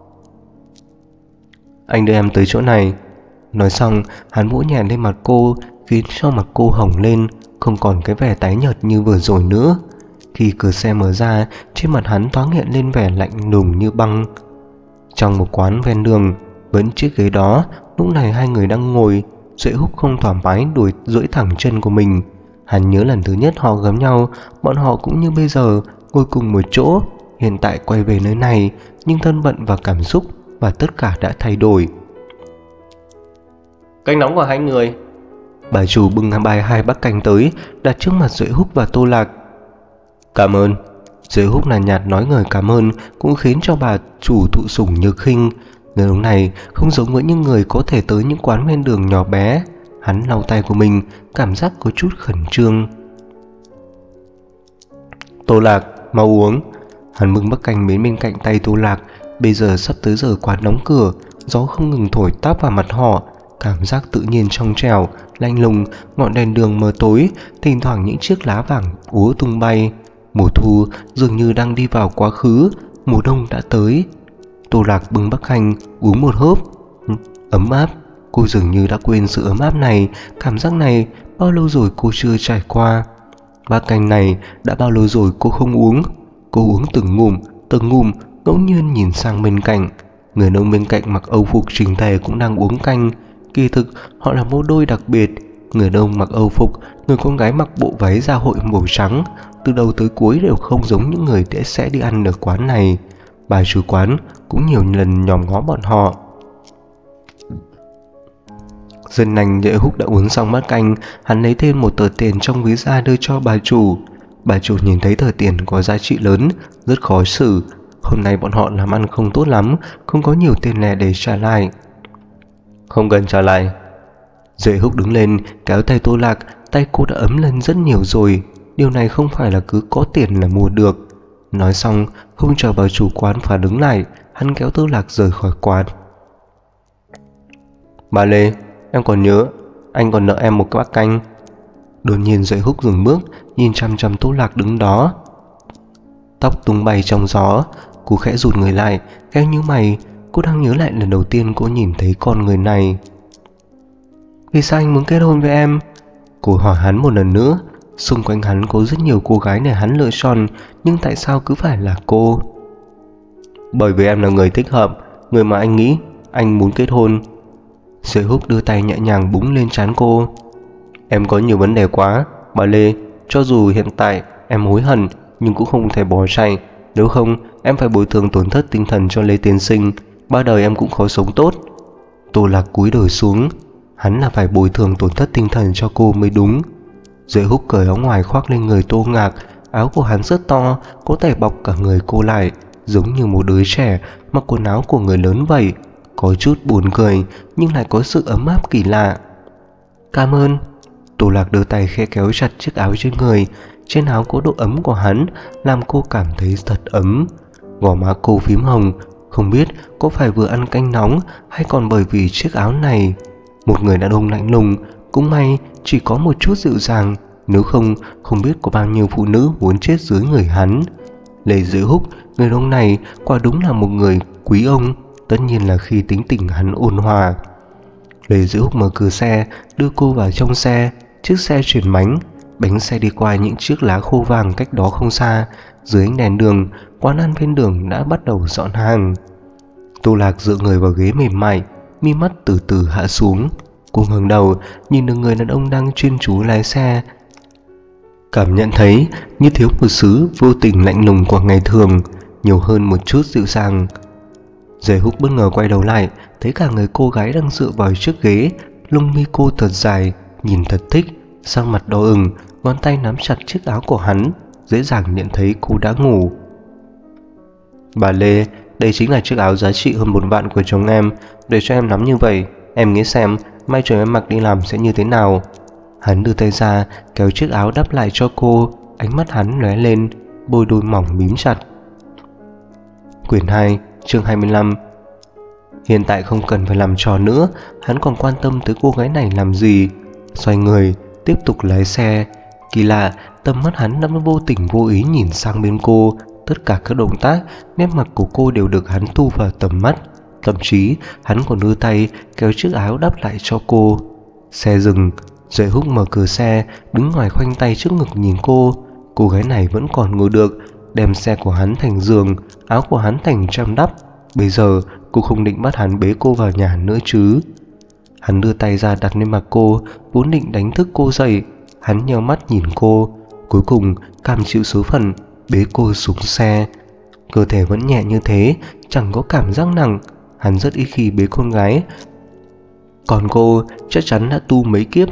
Anh đưa em tới chỗ này. Nói xong, hắn vỗ nhẹ lên mặt cô, khiến cho mặt cô hồng lên, không còn cái vẻ tái nhợt như vừa rồi nữa. Khi cửa xe mở ra, trên mặt hắn thoáng hiện lên vẻ lạnh lùng như băng. Trong một quán ven đường, vẫn chiếc ghế đó, lúc này hai người đang ngồi. Duệ Húc không thoải mái duỗi thẳng chân của mình. Hắn nhớ lần thứ nhất họ gấm nhau, bọn họ cũng như bây giờ, ngồi cùng một chỗ. Hiện tại quay về nơi này, nhưng thân phận và cảm xúc và tất cả đã thay đổi. Canh nóng của hai người. Bà chủ bưng hai bát canh tới, đặt trước mặt Duệ Húc và Tô Lạc. Cảm ơn. Duệ Húc nhàn nhạt nói lời cảm ơn, cũng khiến cho bà chủ thụ sủng nhược khinh. Người lúc này không giống với những người có thể tới những quán ven đường nhỏ bé. Hắn lau tay của mình, cảm giác có chút khẩn trương. Tô Lạc, mau uống. Hắn bưng bát canh đến bên cạnh tay Tô Lạc. Bây giờ sắp tới giờ quán đóng cửa, gió không ngừng thổi táp vào mặt họ. Cảm giác tự nhiên trong trẻo, lạnh lùng, ngọn đèn đường mờ tối, thỉnh thoảng những chiếc lá vàng úa tung bay. Mùa thu dường như đang đi vào quá khứ, mùa đông đã tới. Tô Lạc bưng bát canh, uống một hớp. Ấm áp, cô dường như đã quên sự ấm áp này, cảm giác này bao lâu rồi cô chưa trải qua. Bát canh này đã bao lâu rồi cô không uống. Cô uống từng ngụm, ngẫu nhiên nhìn sang bên cạnh. Người đàn ông bên cạnh mặc âu phục chỉnh tề cũng đang uống canh. Kỳ thực họ là một đôi đặc biệt. Người đàn ông mặc âu phục, người con gái mặc bộ váy dạ hội màu trắng, từ đầu tới cuối đều không giống những người sẽ đi ăn ở quán này. Bà chủ quán cũng nhiều lần nhòm ngó bọn họ. Dần nhanh Duệ Húc đã uống xong bát canh, hắn lấy thêm một tờ tiền trong ví ra đưa cho bà chủ. Bà chủ nhìn thấy tờ tiền có giá trị lớn, rất khó xử. Hôm nay bọn họ làm ăn không tốt lắm, không có nhiều tiền lẻ để trả lại. Không cần trả lại. Duệ Húc đứng lên, kéo tay Tô Lạc, tay cô đã ấm lên rất nhiều rồi. Điều này không phải là cứ có tiền là mua được. Nói xong, không chờ bà chủ quán phản ứng lại, hắn kéo Tô Lạc rời khỏi quán. Bà Lê, em còn nhớ, anh còn nợ em một bát canh. Đột nhiên Duệ Húc dừng bước, nhìn chăm chăm Tô Lạc đứng đó. Tóc tung bay trong gió, cô khẽ rụt người lại, khẽ nhíu mày. Cô đang nhớ lại lần đầu tiên cô nhìn thấy con người này. Vì sao anh muốn kết hôn với em? Cô hỏi hắn một lần nữa. Xung quanh hắn có rất nhiều cô gái để hắn lựa chọn, nhưng tại sao cứ phải là cô? Bởi vì em là người thích hợp, người mà anh nghĩ anh muốn kết hôn. Duệ Húc đưa tay nhẹ nhàng búng lên trán cô. Em có nhiều vấn đề quá, bà Lê. Cho dù hiện tại em hối hận, nhưng cũng không thể bỏ chạy. Nếu không, em phải bồi thường tổn thất tinh thần cho Lê tiên sinh. Ba đời em cũng khó sống tốt. Tô Lạc cúi đầu xuống. Hắn là phải bồi thường tổn thất tinh thần cho cô mới đúng. Duệ Húc cởi áo ngoài khoác lên người Tô Ngạc. Áo của hắn rất to, có thể bọc cả người cô lại, giống như một đứa trẻ mặc quần áo của người lớn vậy. Có chút buồn cười, nhưng lại có sự ấm áp kỳ lạ. Cảm ơn. Tô Lạc đưa tay khẽ kéo chặt chiếc áo trên người. Trên áo có độ ấm của hắn, làm cô cảm thấy thật ấm. Gò má cô phím hồng, không biết có phải vừa ăn canh nóng hay còn bởi vì chiếc áo này. Một người đàn ông lạnh lùng, cũng may chỉ có một chút dịu dàng, nếu không, không biết có bao nhiêu phụ nữ muốn chết dưới người hắn. Lê Duệ Húc, người đàn ông này quả đúng là một người quý ông, tất nhiên là khi tính tình hắn ôn hòa. Lê Duệ Húc mở cửa xe, đưa cô vào trong xe. Chiếc xe chuyển bánh xe đi qua những chiếc lá khô vàng cách đó không xa. Dưới ánh đèn đường, quán ăn bên đường đã bắt đầu dọn hàng. Tô Lạc dựa người vào ghế mềm mại, mi mắt từ từ hạ xuống. Cô ngẩng đầu, nhìn được người đàn ông đang chuyên chú lái xe. Cảm nhận thấy như thiếu một xứ vô tình lạnh lùng của ngày thường, nhiều hơn một chút dịu dàng. Duệ Húc bất ngờ quay đầu lại, thấy cả người cô gái đang dựa vào chiếc ghế. Lông mi cô thật dài, nhìn thật thích, Sắc mặt đỏ ửng, ngón tay nắm chặt chiếc áo của hắn, dễ dàng nhận thấy cô đã ngủ. Bà Lê, đây chính là chiếc áo giá trị hơn 1 vạn của chồng em, để cho em nắm như vậy. Em nghĩ xem, mai trời em mặc đi làm sẽ như thế nào. Hắn đưa tay ra, kéo chiếc áo đắp lại cho cô, ánh mắt hắn lóe lên, đôi môi mỏng mím chặt. Quyển 2, chương 25. Hiện tại không cần phải làm trò nữa, hắn còn quan tâm tới cô gái này làm gì. Xoay người, tiếp tục lái xe. Kỳ lạ, tầm mắt hắn đã vô tình vô ý nhìn sang bên cô. Tất cả các động tác, nét mặt của cô đều được hắn thu vào tầm mắt. Thậm chí, hắn còn đưa tay kéo chiếc áo đắp lại cho cô. Xe dừng, Duệ Húc mở cửa xe, đứng ngoài khoanh tay trước ngực nhìn cô. Cô gái này vẫn còn ngồi được, đem xe của hắn thành giường, áo của hắn thành chăn đắp. Bây giờ cô không định bắt hắn bế cô vào nhà nữa chứ. Hắn đưa tay ra đặt lên mặt cô, vốn định đánh thức cô dậy. Hắn nheo mắt nhìn cô, cuối cùng cam chịu số phận, bế cô xuống xe. Cơ thể vẫn nhẹ như thế, chẳng có cảm giác nặng. Hắn rất ít khi bế con gái, còn cô chắc chắn đã tu mấy kiếp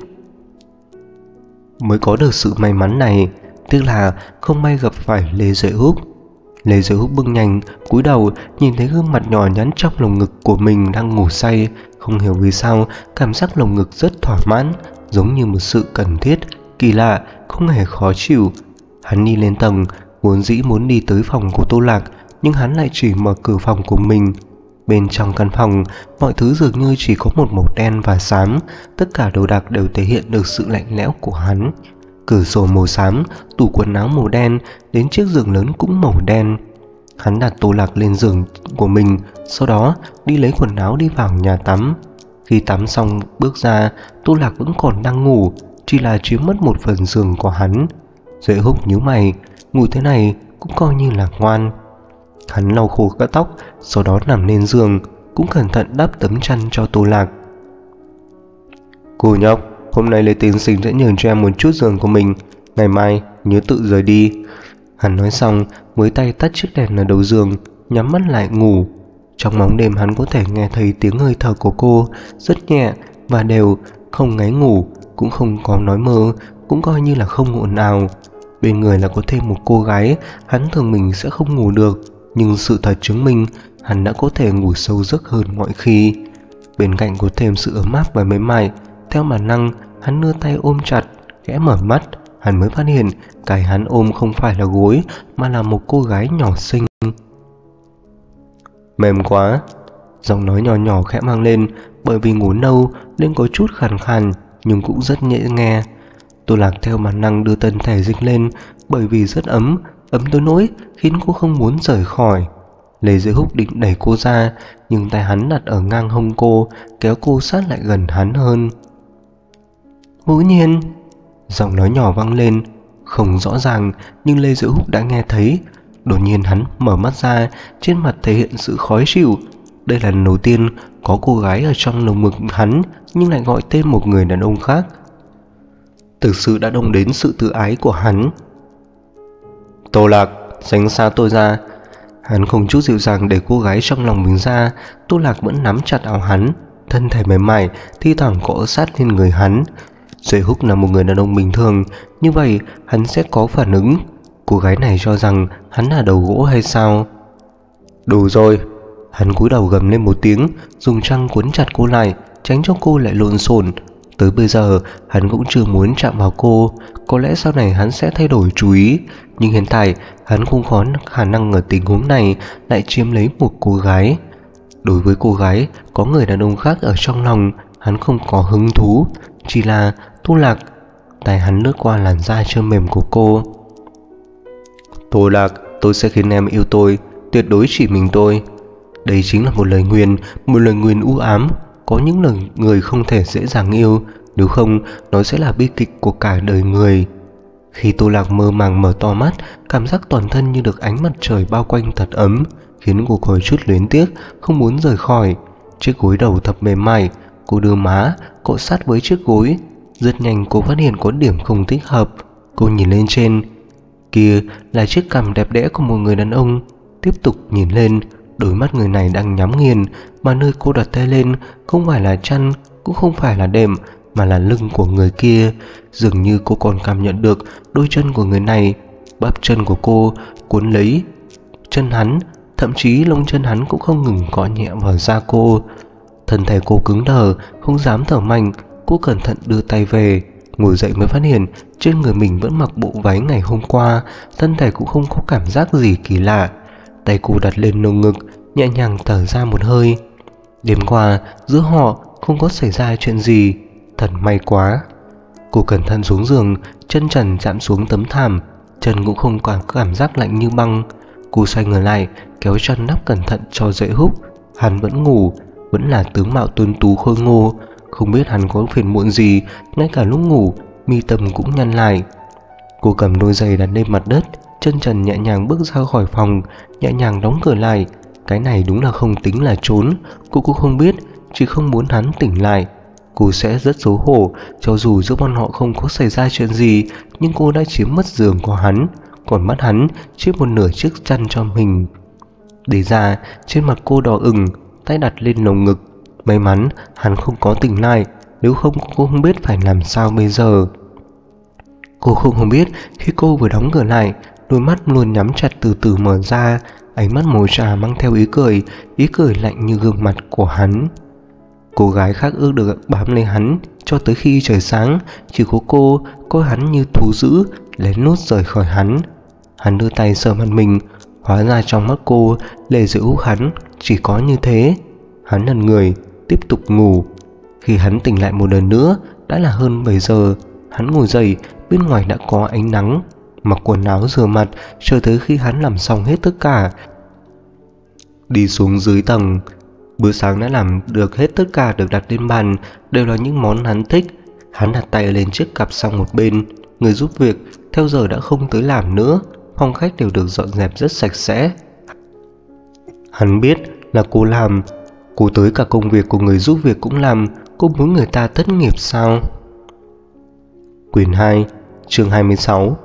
mới có được sự may mắn này. Tiếc là không may gặp phải Lê Duệ Húc. Lê Duệ Húc bưng nhanh, cúi đầu nhìn thấy gương mặt nhỏ nhắn trong lồng ngực của mình đang ngủ say. Không hiểu vì sao, cảm giác lồng ngực rất thỏa mãn, giống như một sự cần thiết, kỳ lạ, không hề khó chịu. Hắn đi lên tầng, vốn dĩ muốn đi tới phòng của Tô Lạc, nhưng hắn lại chỉ mở cửa phòng của mình. Bên trong căn phòng, mọi thứ dường như chỉ có một màu đen và xám, tất cả đồ đạc đều thể hiện được sự lạnh lẽo của hắn. Cửa sổ màu xám, tủ quần áo màu đen, đến chiếc giường lớn cũng màu đen. Hắn đặt Tô Lạc lên giường của mình, sau đó đi lấy quần áo đi vào nhà tắm. Khi tắm xong bước ra, Tô Lạc vẫn còn đang ngủ, chỉ là chiếm mất một phần giường của hắn. Duệ Húc nhíu mày, ngủ thế này cũng coi như là ngoan. Hắn lau khô các tóc, sau đó nằm lên giường, cũng cẩn thận đắp tấm chăn cho Tô Lạc. Cô nhóc, hôm nay Lê Tiên Sinh sẽ nhường cho em một chút giường của mình, ngày mai nhớ tự rời đi. Hắn nói xong, với tay tắt chiếc đèn ở đầu giường, nhắm mắt lại ngủ. Trong bóng đêm hắn có thể nghe thấy tiếng hơi thở của cô, rất nhẹ và đều, không ngáy ngủ, cũng không có nói mơ, cũng coi như là không ồn ào. Bên người là có thêm một cô gái, hắn thường mình sẽ không ngủ được, nhưng sự thật chứng minh hắn đã có thể ngủ sâu giấc hơn mọi khi. Bên cạnh có thêm sự ấm áp và mềm mại. Theo bản năng, hắn đưa tay ôm chặt, khẽ mở mắt, hắn mới phát hiện cái hắn ôm không phải là gối, mà là một cô gái nhỏ xinh. Mềm quá. Giọng nói nhỏ nhỏ khẽ mang lên, bởi vì ngủ nâu nên có chút khàn khàn, nhưng cũng rất dễ nghe. Tô Lạc theo bản năng đưa thân thể dinh lên, bởi vì rất ấm tới nỗi khiến cô không muốn rời khỏi. Lê Duệ Húc định đẩy cô ra, nhưng tay hắn đặt ở ngang hông cô, kéo cô sát lại gần hắn hơn. Vũ Nhiên. Giọng nói nhỏ vang lên, không rõ ràng, nhưng Lê Duệ Húc đã nghe thấy. Đột nhiên hắn mở mắt ra, trên mặt thể hiện sự khó chịu. Đây là lần đầu tiên có cô gái ở trong lồng ngực hắn, nhưng lại gọi tên một người đàn ông khác. Thực sự đã động đến sự tự ái của hắn. Tô Lạc, tránh xa tôi ra. Hắn không chút dịu dàng để cô gái trong lòng mình ra. Tô Lạc vẫn nắm chặt áo hắn, thân thể mềm mại thi thoảng cọ sát lên người hắn. Duệ Húc là một người đàn ông bình thường, như vậy hắn sẽ có phản ứng. Cô gái này cho rằng hắn là đầu gỗ hay sao? Đủ rồi. Hắn cúi đầu gầm lên một tiếng, dùng chăn cuốn chặt cô lại, tránh cho cô lại lộn xộn. Tới bây giờ hắn cũng chưa muốn chạm vào cô. Có lẽ sau này hắn sẽ thay đổi chú ý, nhưng hiện tại hắn không có khả năng ở tình huống này lại chiếm lấy một cô gái. Đối với cô gái có người đàn ông khác ở trong lòng, hắn không có hứng thú. Chỉ là Tô Lạc. Tay hắn lướt qua làn da trơn mềm của cô. Tô Lạc, tôi sẽ khiến em yêu tôi, tuyệt đối chỉ mình tôi. Đây chính là một lời nguyền u ám. Có những người không thể dễ dàng yêu, nếu không nó sẽ là bi kịch của cả đời người. Khi Tô Lạc mơ màng mở to mắt, cảm giác toàn thân như được ánh mặt trời bao quanh thật ấm, khiến cô có chút luyến tiếc, không muốn rời khỏi. Chiếc gối đầu thật mềm mại, cô đưa má cọ sát với chiếc gối. Rất nhanh cô phát hiện có điểm không thích hợp. Cô nhìn lên trên, kia là chiếc cằm đẹp đẽ của một người đàn ông. Tiếp tục nhìn lên, đôi mắt người này đang nhắm nghiền, mà nơi cô đặt tay lên không phải là chăn, cũng không phải là đệm, mà là lưng của người kia. Dường như cô còn cảm nhận được đôi chân của người này. Bắp chân của cô cuốn lấy chân hắn, thậm chí lông chân hắn cũng không ngừng gõ nhẹ vào da cô. Thân thể cô cứng đờ, không dám thở mạnh. Cô cẩn thận đưa tay về, ngồi dậy mới phát hiện trên người mình vẫn mặc bộ váy ngày hôm qua. Thân thể cũng không có cảm giác gì kỳ lạ. Tay cô đặt lên lồng ngực, nhẹ nhàng thở ra một hơi. Đêm qua giữa họ không có xảy ra chuyện gì, thật may quá. Cô cẩn thận xuống giường, chân trần chạm xuống tấm thảm, chân cũng không có cảm giác lạnh như băng. Cô xoay người lại, kéo chăn đắp cẩn thận cho dễ húc. Hắn vẫn ngủ, vẫn là tướng mạo tuấn tú khôi ngô. Không biết hắn có phiền muộn gì, ngay cả lúc ngủ mi tâm cũng nhăn lại. Cô cầm đôi giày đặt lên mặt đất, chân trần nhẹ nhàng bước ra khỏi phòng, nhẹ nhàng đóng cửa lại. Cái này đúng là không tính là trốn. Cô cũng không biết, chỉ không muốn hắn tỉnh lại. Cô sẽ rất xấu hổ, cho dù giữa bọn họ không có xảy ra chuyện gì, nhưng cô đã chiếm mất giường của hắn, còn bắt hắn chiếm một nửa chiếc chăn cho mình. Để ra, trên mặt cô đỏ ửng, tay đặt lên lồng ngực. May mắn hắn không có tỉnh lại, nếu không cô không biết phải làm sao bây giờ. Cô không biết khi cô vừa đóng cửa lại, đôi mắt luôn nhắm chặt từ từ mở ra, ánh mắt màu trà mang theo ý cười lạnh như gương mặt của hắn. Cô gái khác ước được bám lấy hắn cho tới khi trời sáng, chỉ có cô coi hắn như thú dữ, lén lút rời khỏi hắn. Hắn đưa tay sờ mặt mình, hóa ra trong mắt cô lệ dễ hút hắn chỉ có như thế. Hắn lật người, tiếp tục ngủ. Khi hắn tỉnh lại một lần nữa, đã là hơn 7 giờ. Hắn ngồi dậy, bên ngoài đã có ánh nắng. Mặc quần áo rửa mặt, chờ tới khi hắn làm xong hết tất cả. Đi xuống dưới tầng. Bữa sáng đã làm được hết, tất cả được đặt lên bàn, đều là những món hắn thích. Hắn đặt tay lên chiếc cặp sang một bên. Người giúp việc theo giờ đã không tới làm nữa. Phòng khách đều được dọn dẹp rất sạch sẽ. Hắn biết là cô làm. Cô tới cả công việc của người giúp việc cũng làm. Cô muốn người ta thất nghiệp sao? Quyển 2, chương 26.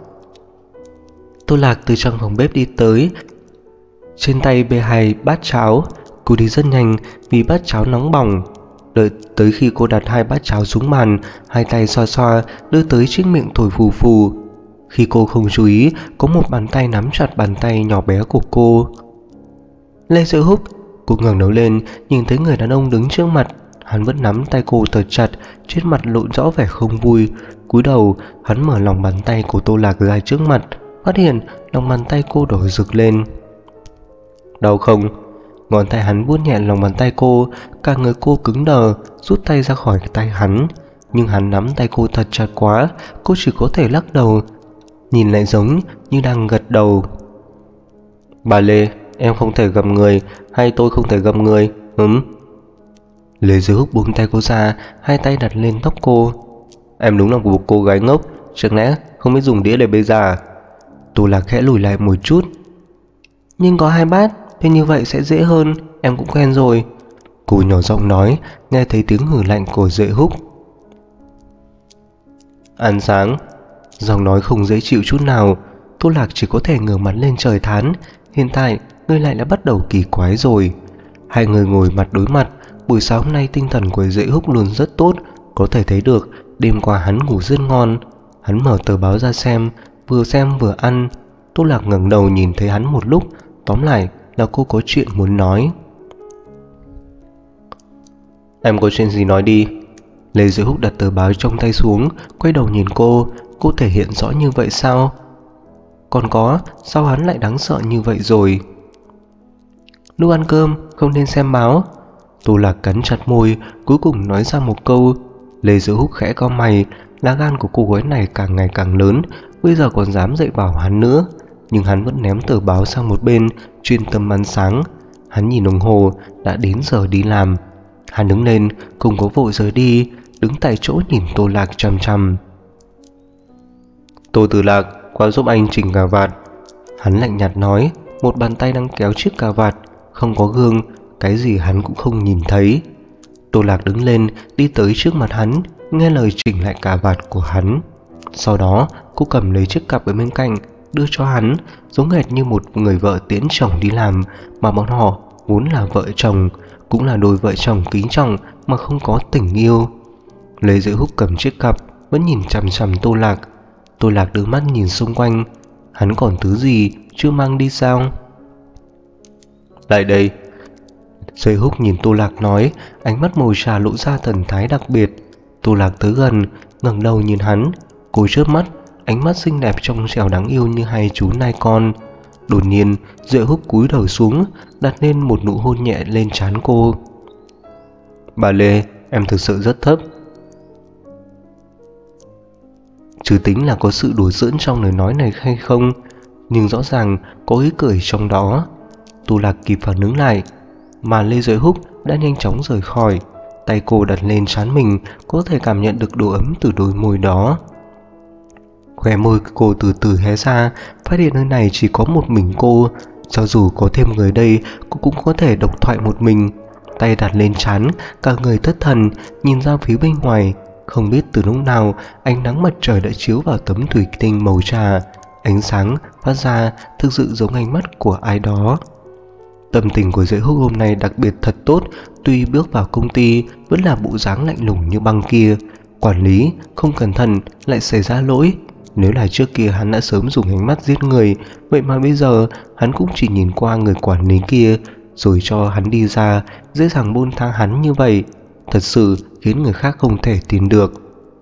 Tô Lạc từ trong phòng bếp đi tới, trên tay bê 2 bát cháo. Cô đi rất nhanh vì bát cháo nóng bỏng. Đợi tới khi cô đặt 2 bát cháo xuống bàn, hai tay xoa xoa đưa tới chiếc miệng thổi phù phù. Khi cô không chú ý, có một bàn tay nắm chặt bàn tay nhỏ bé của cô. Lê Diệu Húc. Cô ngẩng đầu lên, nhìn thấy người đàn ông đứng trước mặt. Hắn vẫn nắm tay cô thật chặt, trên mặt lộ rõ vẻ không vui. Cúi đầu, hắn mở lòng bàn tay của Tô Lạc ra trước mặt, phát hiện lòng bàn tay cô đỏ rực lên. Đau không? Ngón tay hắn vuốt nhẹ lòng bàn tay cô, cả người cô cứng đờ, rút tay ra khỏi tay hắn. Nhưng hắn nắm tay cô thật chặt quá, cô chỉ có thể lắc đầu, nhìn lại giống như đang gật đầu. Bà Lê, em không thể gặp người, hay tôi không thể gặp người? Lê Dưới Húc buông tay cô ra, hai tay đặt lên tóc cô. Em đúng là một cô gái ngốc, chẳng lẽ không biết dùng đĩa để bê ra à? Tô Lạc khẽ lùi lại một chút. Nhưng có 2 bát, thế như vậy sẽ dễ hơn, em cũng quen rồi. Cô nhỏ giọng nói, nghe thấy tiếng hử lạnh của Dễ Húc. Ăn sáng. Giọng nói không dễ chịu chút nào. Tô Lạc chỉ có thể ngửa mặt lên trời thán. Hiện tại người lại đã bắt đầu kỳ quái rồi. Hai người ngồi mặt đối mặt. Buổi sáng hôm nay tinh thần của Dễ Húc luôn rất tốt, có thể thấy được đêm qua hắn ngủ rất ngon. Hắn mở tờ báo ra xem vừa ăn. Tô Lạc ngẩng đầu nhìn thấy hắn một lúc. Tóm lại là cô có chuyện muốn nói. Em có chuyện gì nói đi. Lê Duy Húc đặt tờ báo trong tay xuống, quay đầu nhìn cô. Cô thể hiện rõ như vậy sao? Còn có, sao hắn lại đáng sợ như vậy rồi? Lúc ăn cơm không nên xem báo. Tô Lạc cắn chặt môi, cuối cùng nói ra một câu. Lê Duy Húc khẽ cau mày. Lá gan của cô gái này càng ngày càng lớn, bây giờ còn dám dạy bảo hắn nữa. Nhưng hắn vẫn ném tờ báo sang một bên, chuyên tâm ăn sáng. Hắn nhìn đồng hồ, đã đến giờ đi làm. Hắn đứng lên, không có vội rời đi, đứng tại chỗ nhìn Tô Lạc chằm chằm. Tô Tử Lạc, qua giúp anh chỉnh cà vạt. Hắn lạnh nhạt nói, một bàn tay đang kéo chiếc cà vạt. Không có gương, cái gì hắn cũng không nhìn thấy. Tô Lạc đứng lên, đi tới trước mặt hắn, nghe lời chỉnh lại cà vạt của hắn. Sau đó cô cầm lấy chiếc cặp ở bên cạnh, đưa cho hắn, giống hệt như một người vợ tiễn chồng đi làm. Mà bọn họ vốn là vợ chồng, cũng là đôi vợ chồng kính trọng mà không có tình yêu. Lê Duệ Húc cầm chiếc cặp, vẫn nhìn chằm chằm Tô Lạc. Tô Lạc đưa mắt nhìn xung quanh, hắn còn thứ gì chưa mang đi sao? Lại đây. Duệ Húc nhìn Tô Lạc nói, ánh mắt màu trà lộ ra thần thái đặc biệt. Tô Lạc tới gần, ngẩng đầu nhìn hắn, cô chớp mắt, ánh mắt xinh đẹp trong trẻo đáng yêu như hai chú nai con. Đột nhiên, Duệ Húc cúi đầu xuống, đặt lên một nụ hôn nhẹ lên trán cô. Bà Lê, em thực sự rất thấp. Chứ tính là có sự đùa giỡn trong lời nói này hay không, nhưng rõ ràng có ý cười trong đó. Tô Lạc kịp phản ứng lại, mà Lê Duệ Húc đã nhanh chóng rời khỏi. Tay cô đặt lên trán mình, có thể cảm nhận được độ ấm từ đôi môi đó. Khóe môi cô từ từ hé ra, phát hiện nơi này chỉ có một mình cô. Cho dù có thêm người đây, cô cũng có thể độc thoại một mình. Tay đặt lên trán, cả người thất thần, nhìn ra phía bên ngoài. Không biết từ lúc nào, ánh nắng mặt trời đã chiếu vào tấm thủy tinh màu trà. Ánh sáng phát ra thực sự giống ánh mắt của ai đó. Tâm tình của Duệ Húc hôm nay đặc biệt thật tốt, tuy bước vào công ty vẫn là bộ dáng lạnh lùng như băng kia. Quản lý không cẩn thận lại xảy ra lỗi. Nếu là trước kia hắn đã sớm dùng ánh mắt giết người, vậy mà bây giờ hắn cũng chỉ nhìn qua người quản lý kia rồi cho hắn đi ra, dễ dàng buông tha hắn như vậy, thật sự khiến người khác không thể tin được.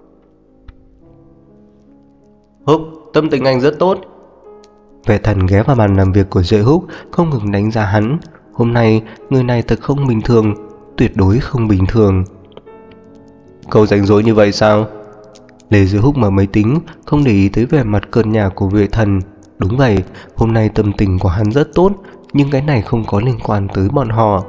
Húc, tâm tình anh rất tốt. Vệ Thần ghé vào bàn làm việc của Duệ Húc, không ngừng đánh giá hắn. Hôm nay người này thật không bình thường, tuyệt đối không bình thường. Cậu rảnh rỗi như vậy sao? Lê Duệ Húc mở máy tính, không để ý tới vẻ mặt cợt nhả của Vệ Thần. Đúng vậy, hôm nay tâm tình của hắn rất tốt, nhưng cái này không có liên quan tới bọn họ.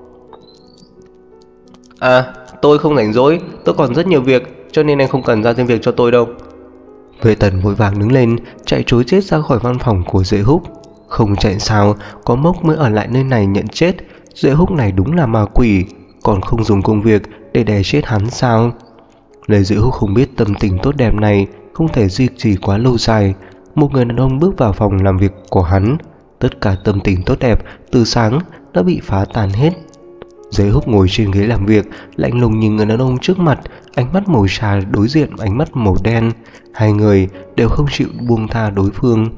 À, tôi không rảnh rỗi, tôi còn rất nhiều việc, cho nên anh không cần ra thêm việc cho tôi đâu. Vệ Thần vội vàng đứng lên, chạy trối chết ra khỏi văn phòng của Duệ Húc. Không chạy sao, có mốc mới ở lại nơi này nhận chết. Duệ Húc này đúng là ma quỷ, còn không dùng công việc để đè chết hắn sao? Lê Duệ Húc không biết tâm tình tốt đẹp này không thể duy trì quá lâu dài. Một người đàn ông bước vào phòng làm việc của hắn, tất cả tâm tình tốt đẹp từ sáng đã bị phá tan hết. Duệ Húc ngồi trên ghế làm việc, lạnh lùng nhìn người đàn ông trước mặt, ánh mắt màu trà đối diện ánh mắt màu đen. Hai người đều không chịu buông tha đối phương.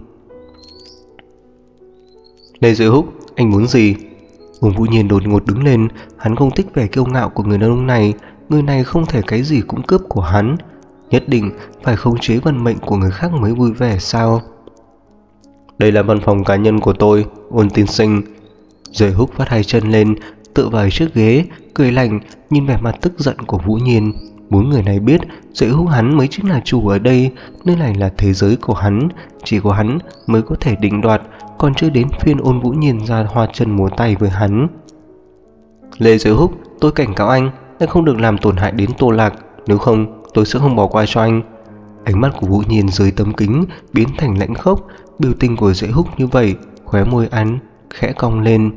Lê Duệ Húc, anh muốn gì? Uông Vũ Nhiên đột ngột đứng lên, hắn không thích vẻ kiêu ngạo của người đàn ông này. Người này không thể cái gì cũng cướp của hắn, nhất định phải khống chế vận mệnh của người khác mới vui vẻ sao? Đây là văn phòng cá nhân của tôi, Ôn tiên sinh. Duệ Húc vắt hai chân lên, tựa vào chiếc ghế, cười lạnh nhìn vẻ mặt tức giận của Vũ Nhiên. Muốn người này biết Duệ Húc hắn mới chính là chủ ở đây, nơi này là thế giới của hắn, chỉ có hắn mới có thể định đoạt, còn chưa đến phiên Ôn Vũ Nhiên ra hoa chân múa tay với hắn. Lê Duệ Húc, tôi cảnh cáo anh không được làm tổn hại đến Tô Lạc, nếu không tôi sẽ không bỏ qua cho anh. Ánh mắt của Vũ Nhiên dưới tấm kính biến thành lãnh khốc, biểu tình của Duệ Húc như vậy, khóe môi hắn khẽ cong lên.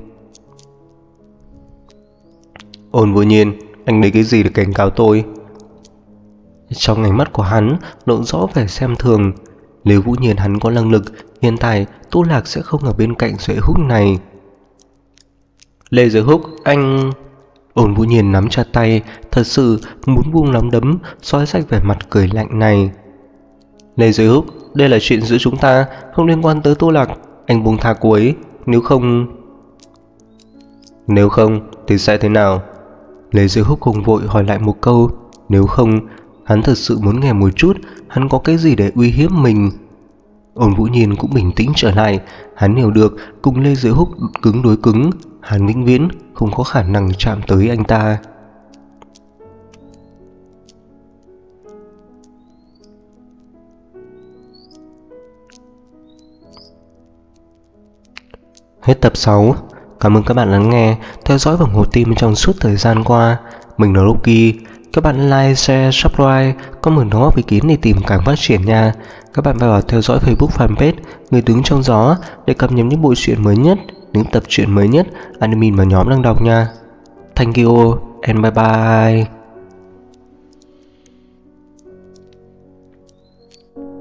Ôn Vũ Nhiên, anh lấy cái gì để cảnh cáo tôi? Trong ánh mắt của hắn lộ rõ vẻ xem thường. Nếu Vũ Nhiên hắn có năng lực, hiện tại Tô Lạc sẽ không ở bên cạnh Duệ Húc này. Lê Duệ Húc, anh... Ôn Vũ Nhiên nắm chặt tay, thật sự muốn buông nắm đấm, xóa sạch vẻ mặt cười lạnh này. Lê Duệ Húc, đây là chuyện giữa chúng ta, không liên quan tới Tô Lạc. Anh buông tha cô ấy, nếu không thì sẽ thế nào? Lê Duệ Húc không vội hỏi lại một câu. Nếu không, hắn thật sự muốn nghe một chút hắn có cái gì để uy hiếp mình. Ôn Vũ Nhiên cũng bình tĩnh trở lại, hắn hiểu được cùng Lê Duệ Húc cứng đối cứng, hắn vĩnh viễn không có khả năng chạm tới anh ta. Hết tập 6. Cảm ơn các bạn lắng nghe, theo dõi và ủng hộ team trong suốt thời gian qua. Mình là Rocky. Các bạn like, share, subscribe, comment đóng góp ý kiến để tìm càng phát triển nha. Các bạn vào theo dõi Facebook fanpage Người Đứng Trong Gió để cập nhật những bộ truyện mới nhất, những tập truyện mới nhất admin và nhóm đang đọc nha. Thank you and bye bye.